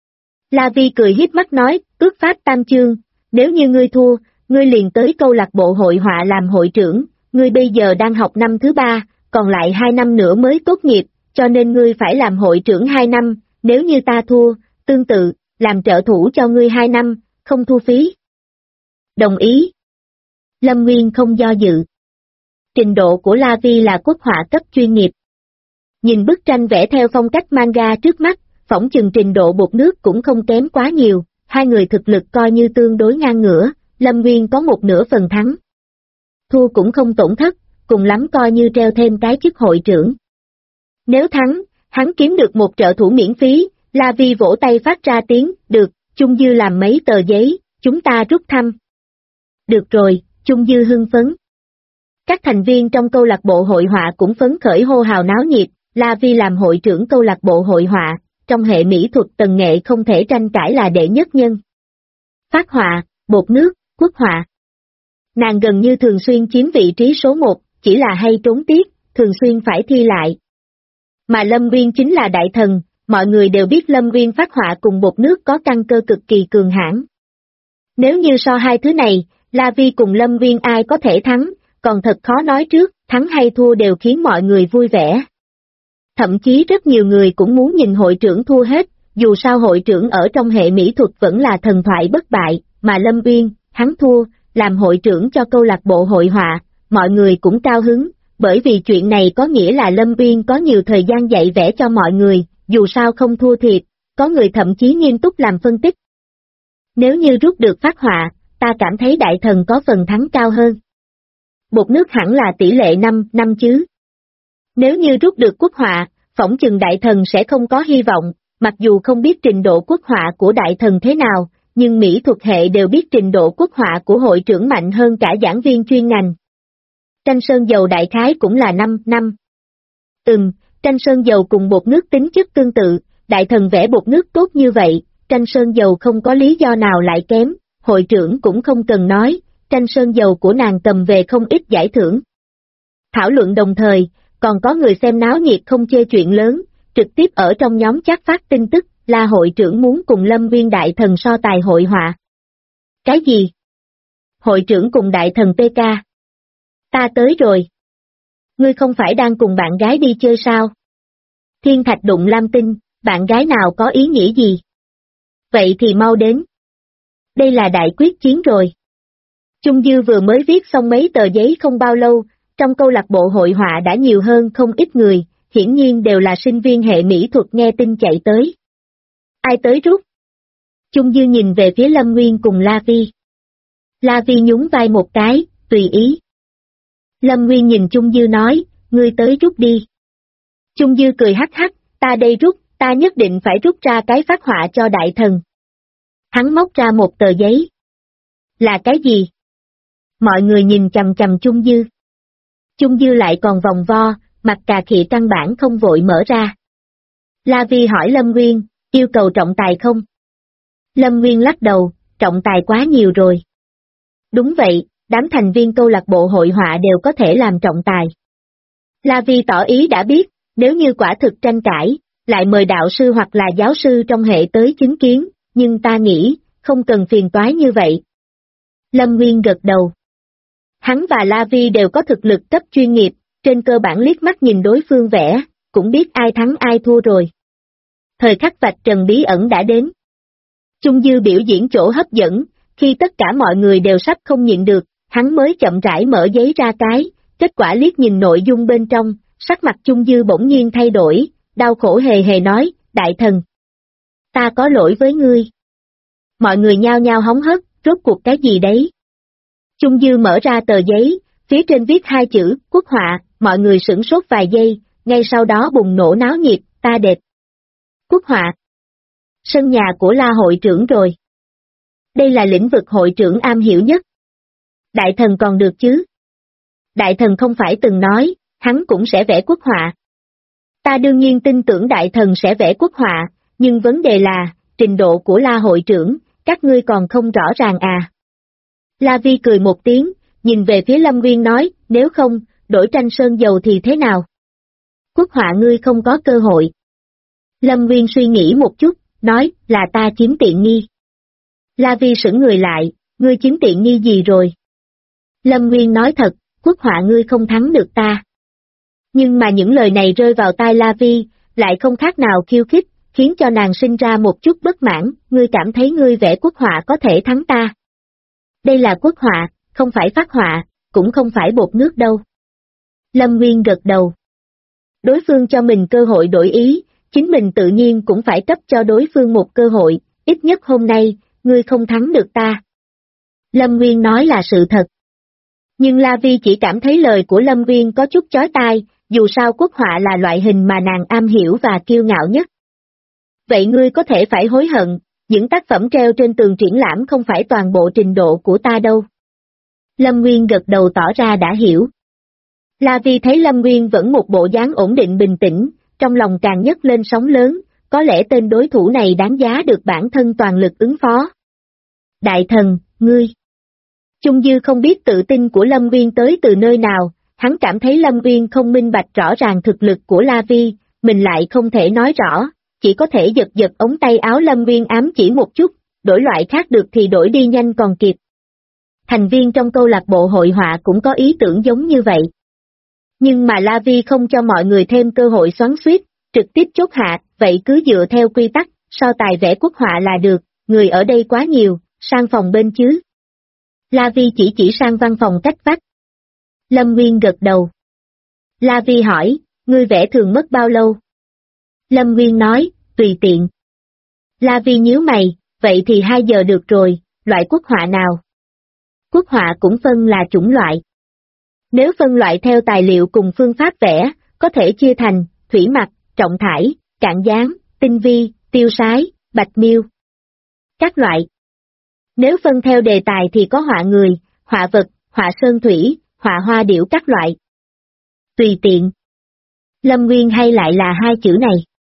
La Vi cười hiếp mắt nói, ước pháp tam chương, nếu như ngươi thua, ngươi liền tới câu lạc bộ hội họa làm hội trưởng, ngươi bây giờ đang học năm thứ 3, còn lại 2 năm nữa mới tốt nghiệp, cho nên ngươi phải làm hội trưởng 2 năm, nếu như ta thua, tương tự, làm trợ thủ cho ngươi 2 năm, không thu phí. Đồng ý. Lâm Nguyên không do dự. Trình độ của La Vi là quốc họa cấp chuyên nghiệp. Nhìn bức tranh vẽ theo phong cách manga trước mắt, phỏng chừng trình độ bột nước cũng không kém quá nhiều, hai người thực lực coi như tương đối ngang ngửa, Lâm Nguyên có 1/2 phần thắng. Thua cũng không tổn thất, cùng lắm coi như treo thêm cái chức hội trưởng. Nếu thắng, hắn kiếm được một trợ thủ miễn phí, La Vi vỗ tay phát ra tiếng, được, Chung Dư làm mấy tờ giấy, chúng ta rút thăm. Được rồi, Chung Dư hưng phấn. Các thành viên trong câu lạc bộ hội họa cũng phấn khởi hô hào náo nhiệt, La Vi làm hội trưởng câu lạc bộ hội họa, trong hệ mỹ thuật tần nghệ không thể tranh cãi là đệ nhất nhân. Phát họa, bột nước, quốc họa. Nàng gần như thường xuyên chiếm vị trí số 1, chỉ là hay trốn tiết, thường xuyên phải thi lại. Mà Lâm Nguyên chính là đại thần, mọi người đều biết Lâm Nguyên phát họa cùng bột nước có căn cơ cực kỳ cường hãn. Nếu như so hai thứ này, La Vi cùng Lâm Nguyên ai có thể thắng, còn thật khó nói trước, thắng hay thua đều khiến mọi người vui vẻ. Thậm chí rất nhiều người cũng muốn nhìn hội trưởng thua hết, dù sao hội trưởng ở trong hệ mỹ thuật vẫn là thần thoại bất bại, mà Lâm Nguyên, hắn thua, làm hội trưởng cho câu lạc bộ hội họa, mọi người cũng cao hứng, bởi vì chuyện này có nghĩa là Lâm Nguyên có nhiều thời gian dạy vẽ cho mọi người, dù sao không thua thiệt, có người thậm chí nghiêm túc làm phân tích. Nếu như rút được phát họa, ta cảm thấy đại thần có phần thắng cao hơn. Bột nước hẳn là tỷ lệ 5 chứ. Nếu như rút được quốc họa, phỏng chừng đại thần sẽ không có hy vọng, mặc dù không biết trình độ quốc họa của đại thần thế nào, nhưng mỹ thuật hệ đều biết trình độ quốc họa của hội trưởng mạnh hơn cả giảng viên chuyên ngành. Tranh sơn dầu đại khái cũng là 5. Tranh sơn dầu cùng bột nước tính chất tương tự, đại thần vẽ bột nước tốt như vậy, tranh sơn dầu không có lý do nào lại kém, hội trưởng cũng không cần nói, tranh sơn dầu của nàng cầm về không ít giải thưởng. Thảo luận đồng thời, còn có người xem náo nhiệt không chê chuyện lớn, trực tiếp ở trong nhóm chat phát tin tức, là hội trưởng muốn cùng Lâm Nguyên đại thần so tài hội họa. Cái gì? Hội trưởng cùng đại thần PK. Ta tới rồi. ngươi không phải đang cùng bạn gái đi chơi sao? Thiên thạch đụng lam tinh, bạn gái nào có ý nghĩa gì? Vậy thì mau đến. Đây là đại quyết chiến rồi. Chung Dư vừa mới viết xong mấy tờ giấy không bao lâu, trong câu lạc bộ hội họa đã nhiều hơn không ít người, hiển nhiên đều là sinh viên hệ mỹ thuật nghe tin chạy tới. Ai tới rút? Chung Dư nhìn về phía Lâm Nguyên cùng La Vi. La Vi nhún vai một cái, tùy ý. Lâm Nguyên nhìn Chung Dư nói, ngươi tới rút đi. Chung Dư cười hắc hắc, ta đây rút, ta nhất định phải rút ra cái phác họa cho đại thần. Hắn móc ra một tờ giấy. Là cái gì? Mọi người nhìn chằm chằm Chung Dư. Chung Dư lại còn vòng vo, mặt cà khịa căn bản không vội mở ra. La Vi hỏi Lâm Nguyên, yêu cầu trọng tài không? Lâm Nguyên lắc đầu, trọng tài quá nhiều rồi. Đúng vậy, đám thành viên câu lạc bộ hội họa đều có thể làm trọng tài. La Vi tỏ ý đã biết, nếu như quả thực tranh cãi, lại mời đạo sư hoặc là giáo sư trong hệ tới chứng kiến, nhưng ta nghĩ, không cần phiền toái như vậy. Lâm Nguyên gật đầu. Hắn và La Vi đều có thực lực cấp chuyên nghiệp, trên cơ bản liếc mắt nhìn đối phương vẽ, cũng biết ai thắng ai thua rồi. Thời khắc vạch trần bí ẩn đã đến. Chung Dư biểu diễn chỗ hấp dẫn, khi tất cả mọi người đều sắp không nhịn được, hắn mới chậm rãi mở giấy ra cái, kết quả liếc nhìn nội dung bên trong, sắc mặt Chung Dư bỗng nhiên thay đổi, đau khổ hề hề nói, đại thần. Ta có lỗi với ngươi. Mọi người nhao nhao hóng hớt, rốt cuộc cái gì đấy? Chung Dư mở ra tờ giấy, phía trên viết hai chữ, quốc họa, mọi người sửng sốt vài giây, ngay sau đó bùng nổ náo nhiệt, ta đệt. Quốc họa. Sân nhà của La hội trưởng rồi. Đây là lĩnh vực hội trưởng am hiểu nhất. Đại thần còn được chứ? Đại thần không phải từng nói, hắn cũng sẽ vẽ quốc họa. Ta đương nhiên tin tưởng đại thần sẽ vẽ quốc họa, nhưng vấn đề là, trình độ của La hội trưởng, các ngươi còn không rõ ràng à. La Vi cười một tiếng, nhìn về phía Lâm Nguyên nói, nếu không, đổi tranh sơn dầu thì thế nào? Quốc họa ngươi không có cơ hội. Lâm Nguyên suy nghĩ một chút, nói, là ta chiếm tiện nghi. La Vi sững người lại, ngươi chiếm tiện nghi gì rồi? Lâm Nguyên nói thật, quốc họa ngươi không thắng được ta. Nhưng mà những lời này rơi vào tai La Vi, lại không khác nào khiêu khích, khiến cho nàng sinh ra một chút bất mãn, ngươi cảm thấy ngươi vẽ quốc họa có thể thắng ta. Đây là quốc họa, không phải phác họa, cũng không phải bột nước đâu. Lâm Nguyên gật đầu. Đối phương cho mình cơ hội đổi ý, chính mình tự nhiên cũng phải cấp cho đối phương một cơ hội, ít nhất hôm nay, ngươi không thắng được ta. Lâm Nguyên nói là sự thật. Nhưng La Vi chỉ cảm thấy lời của Lâm Nguyên có chút chói tai, dù sao quốc họa là loại hình mà nàng am hiểu và kiêu ngạo nhất. Vậy ngươi có thể phải hối hận, những tác phẩm treo trên tường triển lãm không phải toàn bộ trình độ của ta đâu. Lâm Nguyên gật đầu tỏ ra đã hiểu. La Vi thấy Lâm Nguyên vẫn một bộ dáng ổn định bình tĩnh, trong lòng càng nhấc lên sóng lớn, có lẽ tên đối thủ này đáng giá được bản thân toàn lực ứng phó. Đại thần, ngươi. Chung Dư không biết tự tin của Lâm Nguyên tới từ nơi nào, hắn cảm thấy Lâm Nguyên không minh bạch rõ ràng thực lực của La Vi, mình lại không thể nói rõ, chỉ có thể giật giật ống tay áo Lâm Nguyên ám chỉ một chút, đổi loại khác được thì đổi đi nhanh còn kịp. Thành viên trong câu lạc bộ hội họa cũng có ý tưởng giống như vậy. Nhưng mà La Vi không cho mọi người thêm cơ hội xoắn xuýt, trực tiếp chốt hạ, vậy cứ dựa theo quy tắc, so tài vẽ quốc họa là được, người ở đây quá nhiều, sang phòng bên chứ. La Vi chỉ sang văn phòng cách vách. Lâm Nguyên gật đầu. La Vi hỏi, ngươi vẽ thường mất bao lâu? Lâm Nguyên nói, tùy tiện. La Vi nhíu mày, vậy thì 2 giờ được rồi, loại quốc họa nào? Quốc họa cũng phân là chủng loại. Nếu phân loại theo tài liệu cùng phương pháp vẽ, có thể chia thành, thủy mặc, trọng thải, cạn dáng, tinh vi, tiêu sái, bạch miêu. Các loại. Nếu phân theo đề tài thì có họa người, họa vật, họa sơn thủy, họa hoa điểu các loại. Tùy tiện. Lâm Nguyên hay lại là 2 chữ này.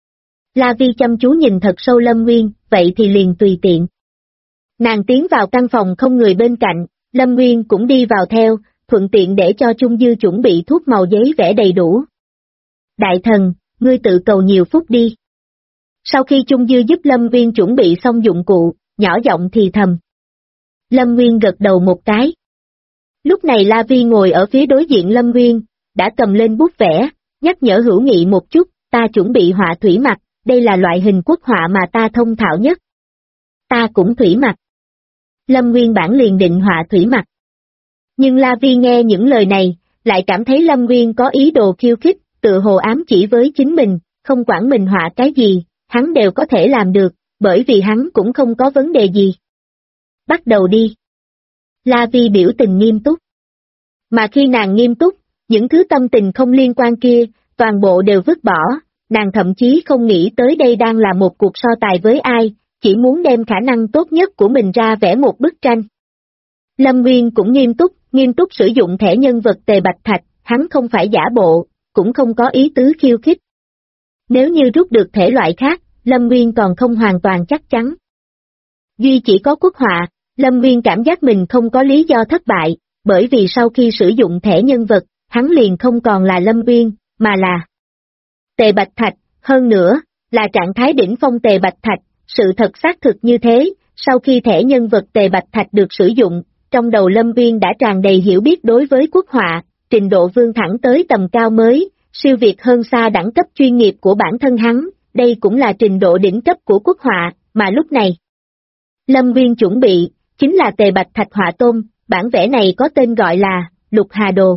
La Vi chăm chú nhìn thật sâu Lâm Nguyên, vậy thì liền tùy tiện. Nàng tiến vào căn phòng không người bên cạnh, Lâm Nguyên cũng đi vào theo, thuận tiện để cho Chung Dư chuẩn bị thuốc màu giấy vẽ đầy đủ. Đại thần, ngươi tự cầu nhiều phúc đi. Sau khi Chung Dư giúp Lâm Nguyên chuẩn bị xong dụng cụ, nhỏ giọng thì thầm. Lâm Nguyên gật đầu một cái. Lúc này La Vi ngồi ở phía đối diện Lâm Nguyên, đã cầm lên bút vẽ, nhắc nhở Hữu Nghị một chút, ta chuẩn bị họa thủy mặc, đây là loại hình quốc họa mà ta thông thạo nhất. Ta cũng thủy mặc. Lâm Nguyên bản liền định họa thủy mặc. Nhưng La Vi nghe những lời này, lại cảm thấy Lâm Nguyên có ý đồ khiêu khích, tự hồ ám chỉ với chính mình, không quản mình họa cái gì, hắn đều có thể làm được, bởi vì hắn cũng không có vấn đề gì. Bắt đầu đi. La Vi biểu tình nghiêm túc. Mà khi nàng nghiêm túc, những thứ tâm tình không liên quan kia, toàn bộ đều vứt bỏ, nàng thậm chí không nghĩ tới đây đang là một cuộc so tài với ai, chỉ muốn đem khả năng tốt nhất của mình ra vẽ một bức tranh. Lâm Nguyên cũng nghiêm túc sử dụng thẻ nhân vật Tề Bạch Thạch, hắn không phải giả bộ, cũng không có ý tứ khiêu khích. Nếu như rút được thể loại khác, Lâm Nguyên còn không hoàn toàn chắc chắn. Duy chỉ có quốc họa, Lâm Nguyên cảm giác mình không có lý do thất bại, bởi vì sau khi sử dụng thẻ nhân vật, hắn liền không còn là Lâm Nguyên, mà là Tề Bạch Thạch, hơn nữa, là trạng thái đỉnh phong Tề Bạch Thạch, sự thật xác thực như thế, sau khi thẻ nhân vật Tề Bạch Thạch được sử dụng, trong đầu Lâm Nguyên đã tràn đầy hiểu biết đối với quốc họa, trình độ vươn thẳng tới tầm cao mới, siêu việt hơn xa đẳng cấp chuyên nghiệp của bản thân hắn, đây cũng là trình độ đỉnh cấp của quốc họa, mà lúc này. Lâm Nguyên chuẩn bị, chính là Tề Bạch Thạch họa tôm, bản vẽ này có tên gọi là, Lục Hà Đồ.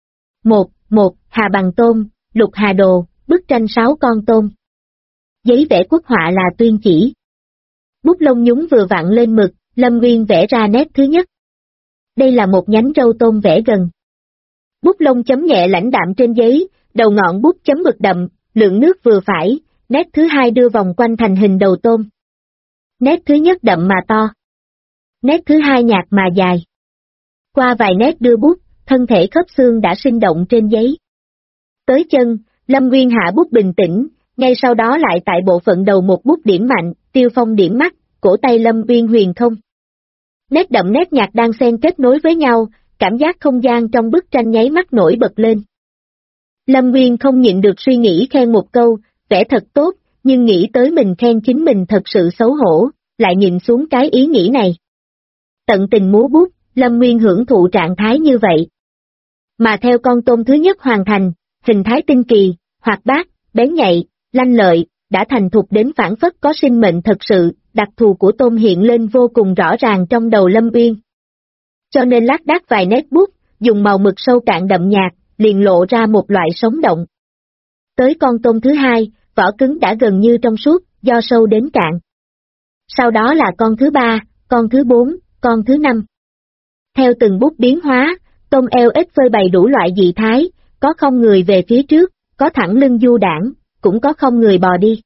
Một Hà bằng tôm, Lục Hà Đồ, bức tranh 6 con tôm. Giấy vẽ quốc họa là tuyên chỉ. Bút lông nhúng vừa vặn lên mực, Lâm Nguyên vẽ ra nét thứ nhất. Đây là một nhánh râu tôm vẽ gần. Bút lông chấm nhẹ lãnh đạm trên giấy, đầu ngọn bút chấm mực đậm, lượng nước vừa phải, nét thứ hai đưa vòng quanh thành hình đầu tôm. Nét thứ nhất đậm mà to. Nét thứ hai nhạt mà dài. Qua vài nét đưa bút, thân thể khớp xương đã sinh động trên giấy. Tới chân, Lâm Nguyên hạ bút bình tĩnh, ngay sau đó lại tại bộ phận đầu một bút điểm mạnh, tiêu phong điểm mắt, cổ tay Lâm Nguyên huyền không. Nét đậm nét nhạt đang xen kết nối với nhau, cảm giác không gian trong bức tranh nháy mắt nổi bật lên. Lâm Nguyên không nhịn được suy nghĩ khen một câu, vẽ thật tốt, nhưng nghĩ tới mình khen chính mình thật sự xấu hổ, lại nhìn xuống cái ý nghĩ này. Tận tình múa bút, Lâm Nguyên hưởng thụ trạng thái như vậy. Mà theo con tôm thứ nhất hoàn thành, hình thái tinh kỳ, hoạt bát, bén nhạy, lanh lợi, đã thành thục đến phản phất có sinh mệnh thật sự, đặc thù của tôm hiện lên vô cùng rõ ràng trong đầu Lâm Nguyên. Cho nên lác đác vài nét bút, dùng màu mực sâu cạn đậm nhạt, liền lộ ra một loại sống động. Tới con tôm thứ hai, vỏ cứng đã gần như trong suốt, do sâu đến cạn. Sau đó là con thứ ba, con thứ bốn, con thứ năm. Theo từng bút biến hóa, tôm eo ít phơi bày đủ loại dị thái, có không người về phía trước, có thẳng lưng du đảng, cũng có không người bò đi.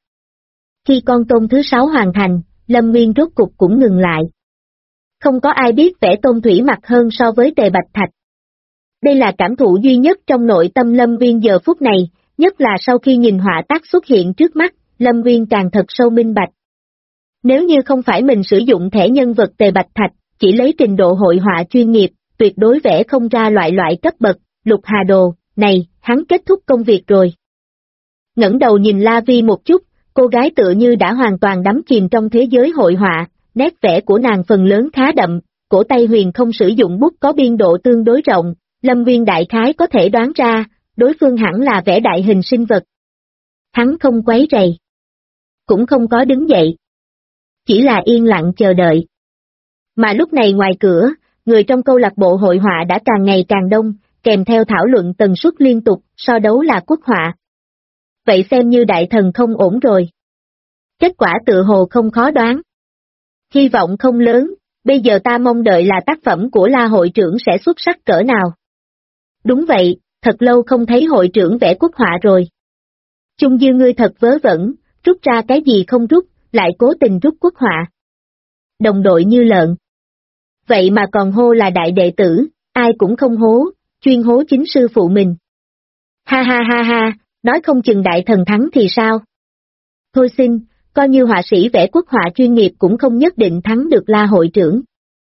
Khi con tôm thứ 6 hoàn thành, Lâm Nguyên rốt cục cũng ngừng lại. Không có ai biết vẽ tôm thủy mặc hơn so với Tề Bạch Thạch. Đây là cảm thụ duy nhất trong nội tâm Lâm Nguyên giờ phút này, nhất là sau khi nhìn họa tác xuất hiện trước mắt, Lâm Nguyên càng thật sâu minh bạch. Nếu như không phải mình sử dụng thẻ nhân vật Tề Bạch Thạch, chỉ lấy trình độ hội họa chuyên nghiệp, tuyệt đối vẽ không ra loại cấp bậc, Lục Hà Đồ, này, hắn kết thúc công việc rồi. Ngẩng đầu nhìn La Vi một chút, cô gái tựa như đã hoàn toàn đắm chìm trong thế giới hội họa, nét vẽ của nàng phần lớn khá đậm, cổ tay huyền không sử dụng bút có biên độ tương đối rộng, Lâm Nguyên đại khái có thể đoán ra, đối phương hẳn là vẽ đại hình sinh vật. Hắn không quấy rầy, cũng không có đứng dậy, chỉ là yên lặng chờ đợi. Mà lúc này ngoài cửa, người trong câu lạc bộ hội họa đã càng ngày càng đông, kèm theo thảo luận tần suất liên tục, so đấu là quốc họa. Vậy xem như đại thần không ổn rồi. Kết quả tự hồ không khó đoán. Hy vọng không lớn, bây giờ ta mong đợi là tác phẩm của La hội trưởng sẽ xuất sắc cỡ nào. Đúng vậy, thật lâu không thấy hội trưởng vẽ quốc họa rồi. Chung Dư ngươi thật vớ vẩn, rút ra cái gì không rút, lại cố tình rút quốc họa. Đồng đội như lợn. Vậy mà còn hô là đại đệ tử, ai cũng không hố, chuyên hố chính sư phụ mình. Ha ha ha ha, nói không chừng đại thần thắng thì sao? Thôi xin, coi như họa sĩ vẽ quốc họa chuyên nghiệp cũng không nhất định thắng được La hội trưởng.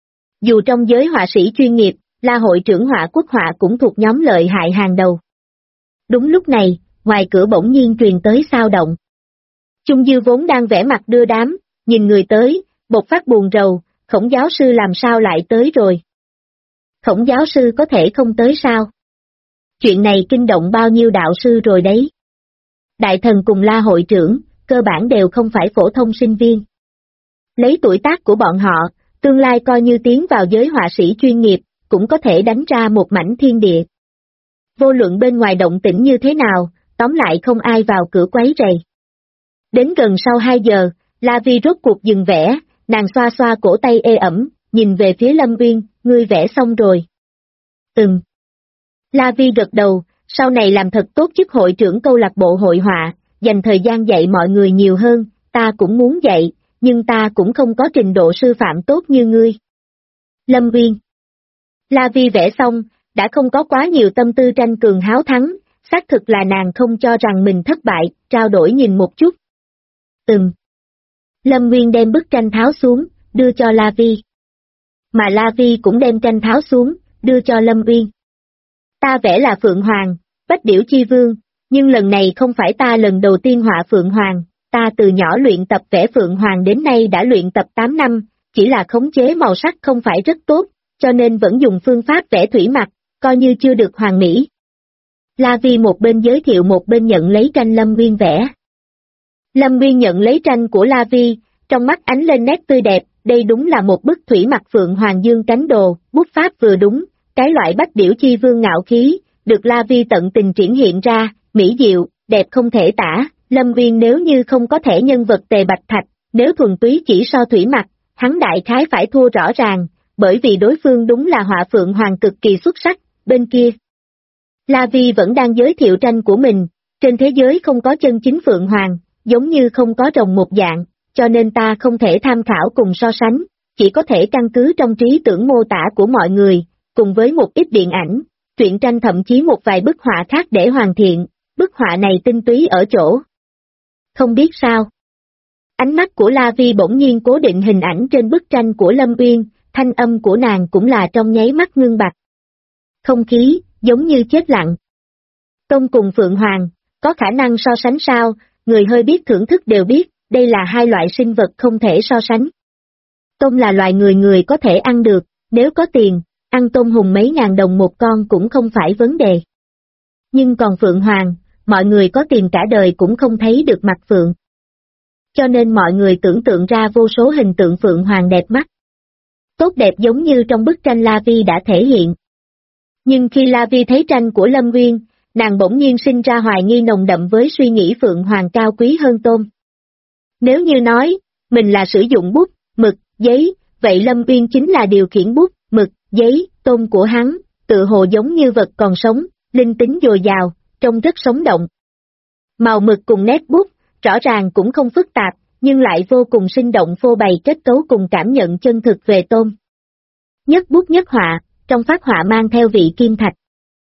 Dù trong giới họa sĩ chuyên nghiệp, La hội trưởng họa quốc họa cũng thuộc nhóm lợi hại hàng đầu. Đúng lúc này, ngoài cửa bỗng nhiên truyền tới xao động. Chung Dư vốn đang vẽ mặt đưa đám, nhìn người tới, bột phát buồn rầu, Khổng giáo sư làm sao lại tới rồi? Khổng giáo sư có thể không tới sao? Chuyện này kinh động bao nhiêu đạo sư rồi đấy. Đại thần cùng La hội trưởng, cơ bản đều không phải phổ thông sinh viên. Lấy tuổi tác của bọn họ, tương lai coi như tiến vào giới họa sĩ chuyên nghiệp, cũng có thể đánh ra một mảnh thiên địa. Vô luận bên ngoài động tĩnh như thế nào, tóm lại không ai vào cửa quấy rầy. Đến gần sau 2 giờ, La Vi rốt cuộc dừng vẽ, nàng xoa xoa cổ tay ê ẩm, nhìn về phía Lâm Uyên, ngươi vẽ xong rồi. La Vi gật đầu, sau này làm thật tốt chức hội trưởng câu lạc bộ hội họa, dành thời gian dạy mọi người nhiều hơn, ta cũng muốn dạy, nhưng ta cũng không có trình độ sư phạm tốt như ngươi. Lâm Uyên. La Vi vẽ xong, đã không có quá nhiều tâm tư tranh cường háo thắng, xác thực là nàng không cho rằng mình thất bại, trao đổi nhìn một chút. Lâm Nguyên đem bức tranh tháo xuống, đưa cho La Vi. Mà La Vi cũng đem tranh tháo xuống, đưa cho Lâm Uyên. Ta vẽ là Phượng Hoàng, Bách Điểu Chi Vương, nhưng lần này không phải ta lần đầu tiên họa Phượng Hoàng, ta từ nhỏ luyện tập vẽ Phượng Hoàng đến nay đã luyện tập 8 năm, chỉ là khống chế màu sắc không phải rất tốt, cho nên vẫn dùng phương pháp vẽ thủy mặc, coi như chưa được hoàn mỹ. La Vi một bên giới thiệu một bên nhận lấy tranh Lâm Nguyên vẽ. Lâm Nguyên nhận lấy tranh của La Vi, trong mắt ánh lên nét tươi đẹp, đây đúng là một bức thủy mặc Phượng Hoàng dương cánh đồ, bút pháp vừa đúng, cái loại Bách Điểu Chi Vương ngạo khí, được La Vi tận tình triển hiện ra, mỹ diệu, đẹp không thể tả. Lâm Nguyên nếu như không có thể nhân vật Tề Bạch Thạch, nếu thuần túy chỉ so thủy mặc, hắn đại khái phải thua rõ ràng, bởi vì đối phương đúng là họa Phượng Hoàng cực kỳ xuất sắc, bên kia. La Vi vẫn đang giới thiệu tranh của mình, trên thế giới không có chân chính Phượng Hoàng, giống như không có rồng một dạng, cho nên ta không thể tham khảo cùng so sánh, chỉ có thể căn cứ trong trí tưởng mô tả của mọi người, cùng với một ít điện ảnh, truyện tranh thậm chí một vài bức họa khác để hoàn thiện, bức họa này tinh túy ở chỗ. Không biết sao. Ánh mắt của La Vi bỗng nhiên cố định hình ảnh trên bức tranh của Lâm Uyên, thanh âm của nàng cũng là trong nháy mắt ngưng bặt. Không khí, giống như chết lặng. Tông cùng Phượng Hoàng, có khả năng so sánh sao, người hơi biết thưởng thức đều biết, đây là hai loại sinh vật không thể so sánh. Tôm là loài người người có thể ăn được, nếu có tiền, ăn tôm hùm mấy ngàn đồng một con cũng không phải vấn đề. Nhưng còn Phượng Hoàng, mọi người có tiền cả đời cũng không thấy được mặt Phượng. Cho nên mọi người tưởng tượng ra vô số hình tượng Phượng Hoàng đẹp mắt. Tốt đẹp giống như trong bức tranh La Vi đã thể hiện. Nhưng khi La Vi thấy tranh của Lâm Nguyên, nàng bỗng nhiên sinh ra hoài nghi nồng đậm với suy nghĩ Phượng Hoàng cao quý hơn tôm. Nếu như nói, mình là sử dụng bút, mực, giấy, vậy Lâm Nguyên chính là điều khiển bút, mực, giấy, tôm của hắn, tự hồ giống như vật còn sống, linh tính dồi dào, trông rất sống động. Màu mực cùng nét bút, rõ ràng cũng không phức tạp, nhưng lại vô cùng sinh động phô bày kết cấu cùng cảm nhận chân thực về tôm. Nhất bút nhất họa, trong phát họa mang theo vị kim thạch.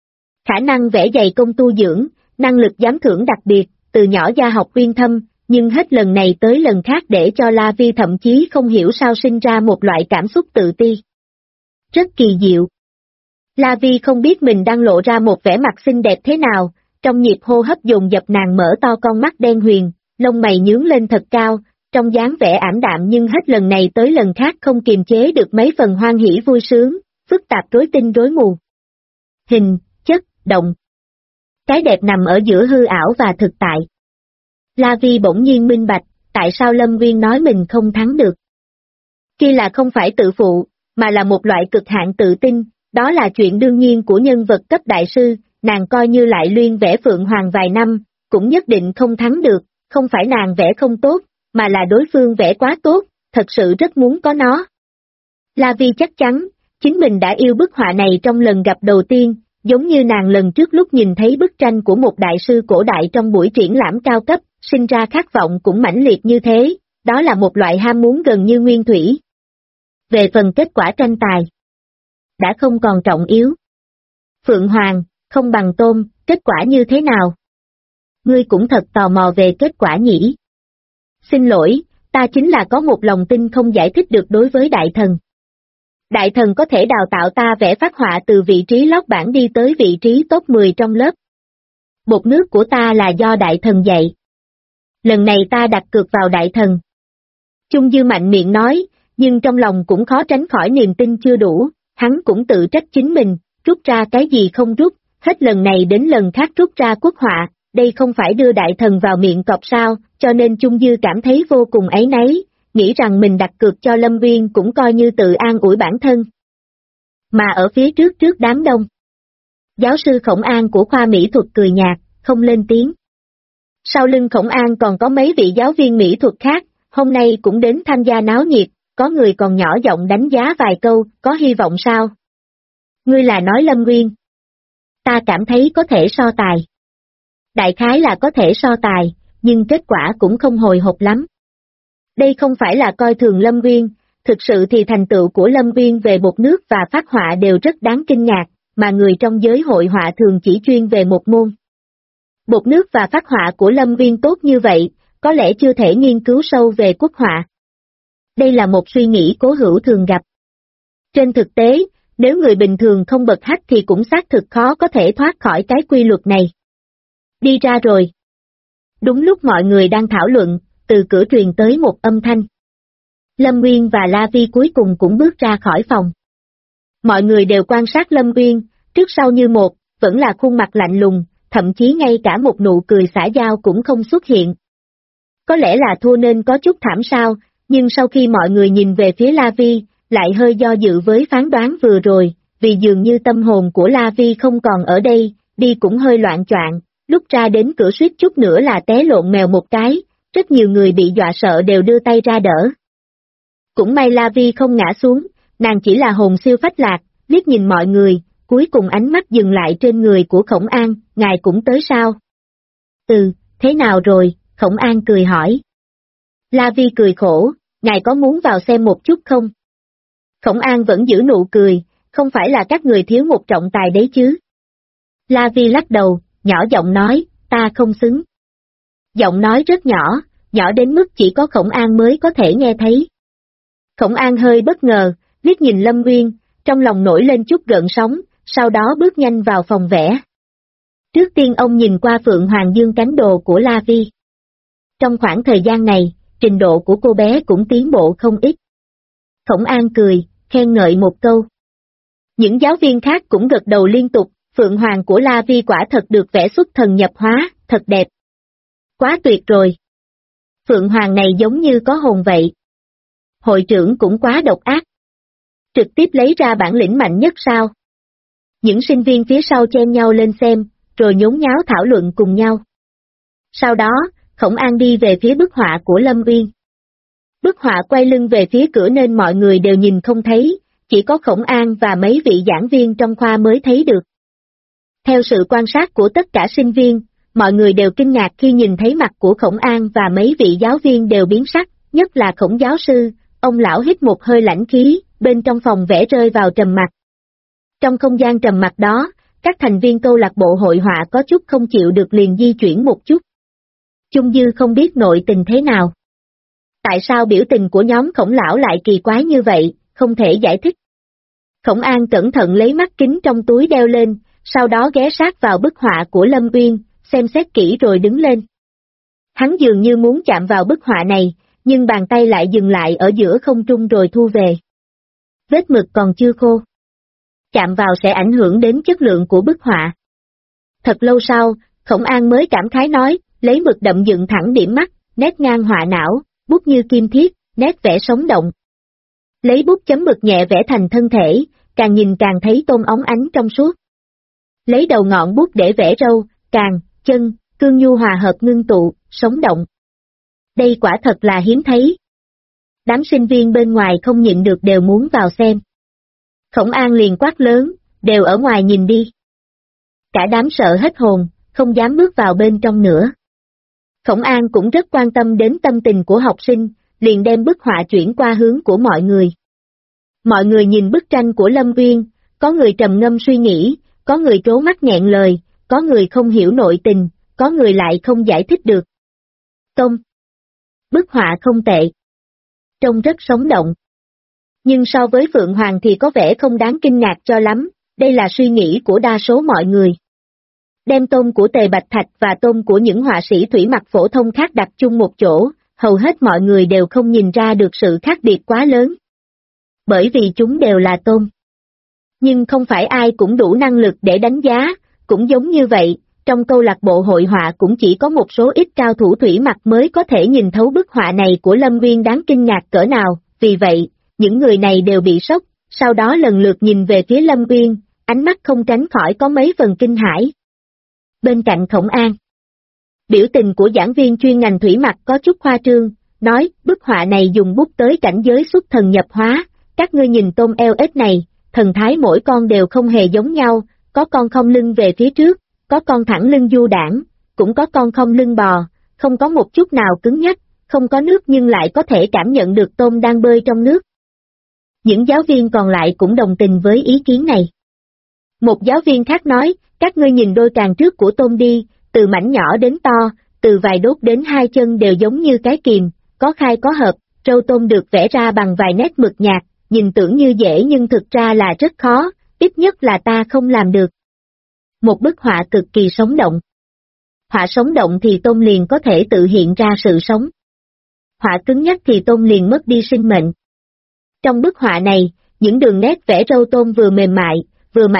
Khả năng vẽ dày công tu dưỡng, năng lực giám thưởng đặc biệt, từ nhỏ gia học uyên thâm, nhưng hết lần này tới lần khác để cho La Vi thậm chí không hiểu sao sinh ra một loại cảm xúc tự ti. Rất kỳ diệu. La Vi không biết mình đang lộ ra một vẻ mặt xinh đẹp thế nào, trong nhịp hô hấp dồn dập nàng mở to con mắt đen huyền, lông mày nhướng lên thật cao, trong dáng vẻ ảm đạm nhưng hết lần này tới lần khác không kiềm chế được mấy phần hoan hỉ vui sướng, phức tạp rối tinh rối mù. Hình, chất, động. Cái đẹp nằm ở giữa hư ảo và thực tại. La Vi bỗng nhiên minh bạch, tại sao Lâm Nguyên nói mình không thắng được. Kia là không phải tự phụ, mà là một loại cực hạn tự tin, đó là chuyện đương nhiên của nhân vật cấp đại sư, nàng coi như lại luyện vẽ Phượng Hoàng vài năm, cũng nhất định không thắng được, không phải nàng vẽ không tốt, mà là đối phương vẽ quá tốt, thật sự rất muốn có nó. La Vi chắc chắn, chính mình đã yêu bức họa này trong lần gặp đầu tiên, giống như nàng lần trước lúc nhìn thấy bức tranh của một đại sư cổ đại trong buổi triển lãm cao cấp, sinh ra khát vọng cũng mãnh liệt như thế, đó là một loại ham muốn gần như nguyên thủy. Về phần kết quả tranh tài, đã không còn trọng yếu. Phượng Hoàng, không bằng tôm, kết quả như thế nào? Ngươi cũng thật tò mò về kết quả nhỉ? Xin lỗi, ta chính là có một lòng tin không giải thích được đối với đại thần. Đại thần có thể đào tạo ta vẽ phác họa từ vị trí lót bảng đi tới vị trí top 10 trong lớp. Bột nước của ta là do đại thần dạy. Lần này ta đặt cược vào đại thần. Chung Dư mạnh miệng nói, nhưng trong lòng cũng khó tránh khỏi niềm tin chưa đủ, hắn cũng tự trách chính mình, rút ra cái gì không rút, hết lần này đến lần khác rút ra quốc họa, đây không phải đưa đại thần vào miệng cọp sao, cho nên Chung Dư cảm thấy vô cùng áy náy, nghĩ rằng mình đặt cược cho Lâm Viên cũng coi như tự an ủi bản thân. Mà ở phía trước đám đông, giáo sư Khổng An của khoa mỹ thuật cười nhạt, không lên tiếng. Sau lưng Khổng An còn có mấy vị giáo viên mỹ thuật khác, hôm nay cũng đến tham gia náo nhiệt, có người còn nhỏ giọng đánh giá vài câu, có hy vọng sao? Ngươi là nói Lâm Nguyên. Ta cảm thấy có thể so tài. Đại khái là có thể so tài, nhưng kết quả cũng không hồi hộp lắm. Đây không phải là coi thường Lâm Nguyên, thực sự thì thành tựu của Lâm Nguyên về bột nước và phác họa đều rất đáng kinh ngạc, mà người trong giới hội họa thường chỉ chuyên về một môn. Bột nước và phác họa của Lâm Nguyên tốt như vậy, có lẽ chưa thể nghiên cứu sâu về quốc họa. Đây là một suy nghĩ cố hữu thường gặp. Trên thực tế, nếu người bình thường không bật hắc thì cũng xác thực khó có thể thoát khỏi cái quy luật này. Đi ra rồi. Đúng lúc mọi người đang thảo luận, từ cửa truyền tới một âm thanh. Lâm Nguyên và La Vi cuối cùng cũng bước ra khỏi phòng. Mọi người đều quan sát Lâm Nguyên, trước sau như một, vẫn là khuôn mặt lạnh lùng, thậm chí ngay cả một nụ cười xã giao cũng không xuất hiện. Có lẽ là thua nên có chút thảm sao, nhưng sau khi mọi người nhìn về phía La Vi, lại hơi do dự với phán đoán vừa rồi, vì dường như tâm hồn của La Vi không còn ở đây, đi cũng hơi loạn choạng, lúc ra đến cửa suýt chút nữa là té lộn mèo một cái, rất nhiều người bị dọa sợ đều đưa tay ra đỡ. Cũng may La Vi không ngã xuống, nàng chỉ là hồn siêu phách lạc, liếc nhìn mọi người, cuối cùng ánh mắt dừng lại trên người của Khổng An, ngài cũng tới sao? Thế nào rồi? Khổng An cười hỏi. La Vi cười khổ, ngài có muốn vào xem một chút không? Khổng An vẫn giữ nụ cười, không phải là các người thiếu một trọng tài đấy chứ? La Vi lắc đầu, nhỏ giọng nói, ta không xứng. Giọng nói rất nhỏ, nhỏ đến mức chỉ có Khổng An mới có thể nghe thấy. Khổng An hơi bất ngờ, liếc nhìn Lâm Nguyên, trong lòng nổi lên chút gợn sóng, sau đó bước nhanh vào phòng vẽ. Trước tiên ông nhìn qua Phượng Hoàng Dương cánh đồ của La Vi. Trong khoảng thời gian này, trình độ của cô bé cũng tiến bộ không ít. Khổng An cười, khen ngợi một câu. Những giáo viên khác cũng gật đầu liên tục, Phượng Hoàng của La Vi quả thật được vẽ xuất thần nhập hóa, thật đẹp. Quá tuyệt rồi. Phượng Hoàng này giống như có hồn vậy. Hội trưởng cũng quá độc ác. Trực tiếp lấy ra bản lĩnh mạnh nhất sao? Những sinh viên phía sau chen nhau lên xem, rồi nhốn nháo thảo luận cùng nhau. Sau đó, Khổng An đi về phía bức họa của Lâm Uyên. Bức họa quay lưng về phía cửa nên mọi người đều nhìn không thấy, chỉ có Khổng An và mấy vị giảng viên trong khoa mới thấy được. Theo sự quan sát của tất cả sinh viên, mọi người đều kinh ngạc khi nhìn thấy mặt của Khổng An và mấy vị giáo viên đều biến sắc, nhất là Khổng giáo sư, ông lão hít một hơi lãnh khí, bên trong phòng vẽ rơi vào trầm mặc. Trong không gian trầm mặc đó, các thành viên câu lạc bộ hội họa có chút không chịu được liền di chuyển một chút. Chung Dư không biết nội tình thế nào. Tại sao biểu tình của nhóm Khổng lão lại kỳ quái như vậy, không thể giải thích. Khổng An cẩn thận lấy mắt kính trong túi đeo lên, sau đó ghé sát vào bức họa của Lâm Uyên, xem xét kỹ rồi đứng lên. Hắn dường như muốn chạm vào bức họa này, nhưng bàn tay lại dừng lại ở giữa không trung rồi thu về. Vết mực còn chưa khô. Chạm vào sẽ ảnh hưởng đến chất lượng của bức họa. Thật lâu sau, Khổng An mới cảm khái nói, lấy mực đậm dựng thẳng điểm mắt, nét ngang họa não, bút như kim thiết, nét vẽ sống động. Lấy bút chấm mực nhẹ vẽ thành thân thể, càng nhìn càng thấy tôm óng ánh trong suốt. Lấy đầu ngọn bút để vẽ râu, càng, chân, cương nhu hòa hợp ngưng tụ, sống động. Đây quả thật là hiếm thấy. Đám sinh viên bên ngoài không nhịn được đều muốn vào xem. Khổng An liền quát lớn, đều ở ngoài nhìn đi. Cả đám sợ hết hồn, không dám bước vào bên trong nữa. Khổng An cũng rất quan tâm đến tâm tình của học sinh, liền đem bức họa chuyển qua hướng của mọi người. Mọi người nhìn bức tranh của Lâm Uyên, có người trầm ngâm suy nghĩ, có người trố mắt nghẹn lời, có người không hiểu nội tình, có người lại không giải thích được. Tông. Bức họa không tệ. Trông rất sống động. Nhưng so với Phượng Hoàng thì có vẻ không đáng kinh ngạc cho lắm, đây là suy nghĩ của đa số mọi người. Đem tôm của Tề Bạch Thạch và tôm của những họa sĩ thủy mặc phổ thông khác đặt chung một chỗ, hầu hết mọi người đều không nhìn ra được sự khác biệt quá lớn. Bởi vì chúng đều là tôm. Nhưng không phải ai cũng đủ năng lực để đánh giá, Cũng giống như vậy, trong câu lạc bộ hội họa cũng chỉ có một số ít cao thủ thủy mặc mới có thể nhìn thấu bức họa này của Lâm Nguyên đáng kinh ngạc cỡ nào, vì vậy, những người này đều bị sốc, sau đó lần lượt nhìn về phía Lâm Nguyên, ánh mắt không tránh khỏi có mấy phần kinh hãi. Bên cạnh Khổng An, biểu tình của giảng viên chuyên ngành thủy mặc có chút khoa trương, nói, bức họa này dùng bút tới cảnh giới xuất thần nhập hóa, các ngươi nhìn tôm eo ếch này, thần thái mỗi con đều không hề giống nhau, có con không lưng về phía trước, có con thẳng lưng du đãng, cũng có con không lưng bò, không có một chút nào cứng nhắc, không có nước nhưng lại có thể cảm nhận được tôm đang bơi trong nước. Những giáo viên còn lại cũng đồng tình với ý kiến này. Một giáo viên khác nói, các ngươi nhìn đôi càng trước của tôm đi, từ mảnh nhỏ đến to, từ vài đốt đến hai chân đều giống như cái kìm, có khai có hợp, râu tôm được vẽ ra bằng vài nét mực nhạt, nhìn tưởng như dễ nhưng thực ra là rất khó, ít nhất là ta không làm được. Một bức họa cực kỳ sống động. Họa sống động thì tôm liền có thể tự hiện ra sự sống. Họa cứng nhắc thì tôm liền mất đi sinh mệnh. Trong bức họa này, những đường nét vẽ râu tôm vừa mềm mại, vừa mạnh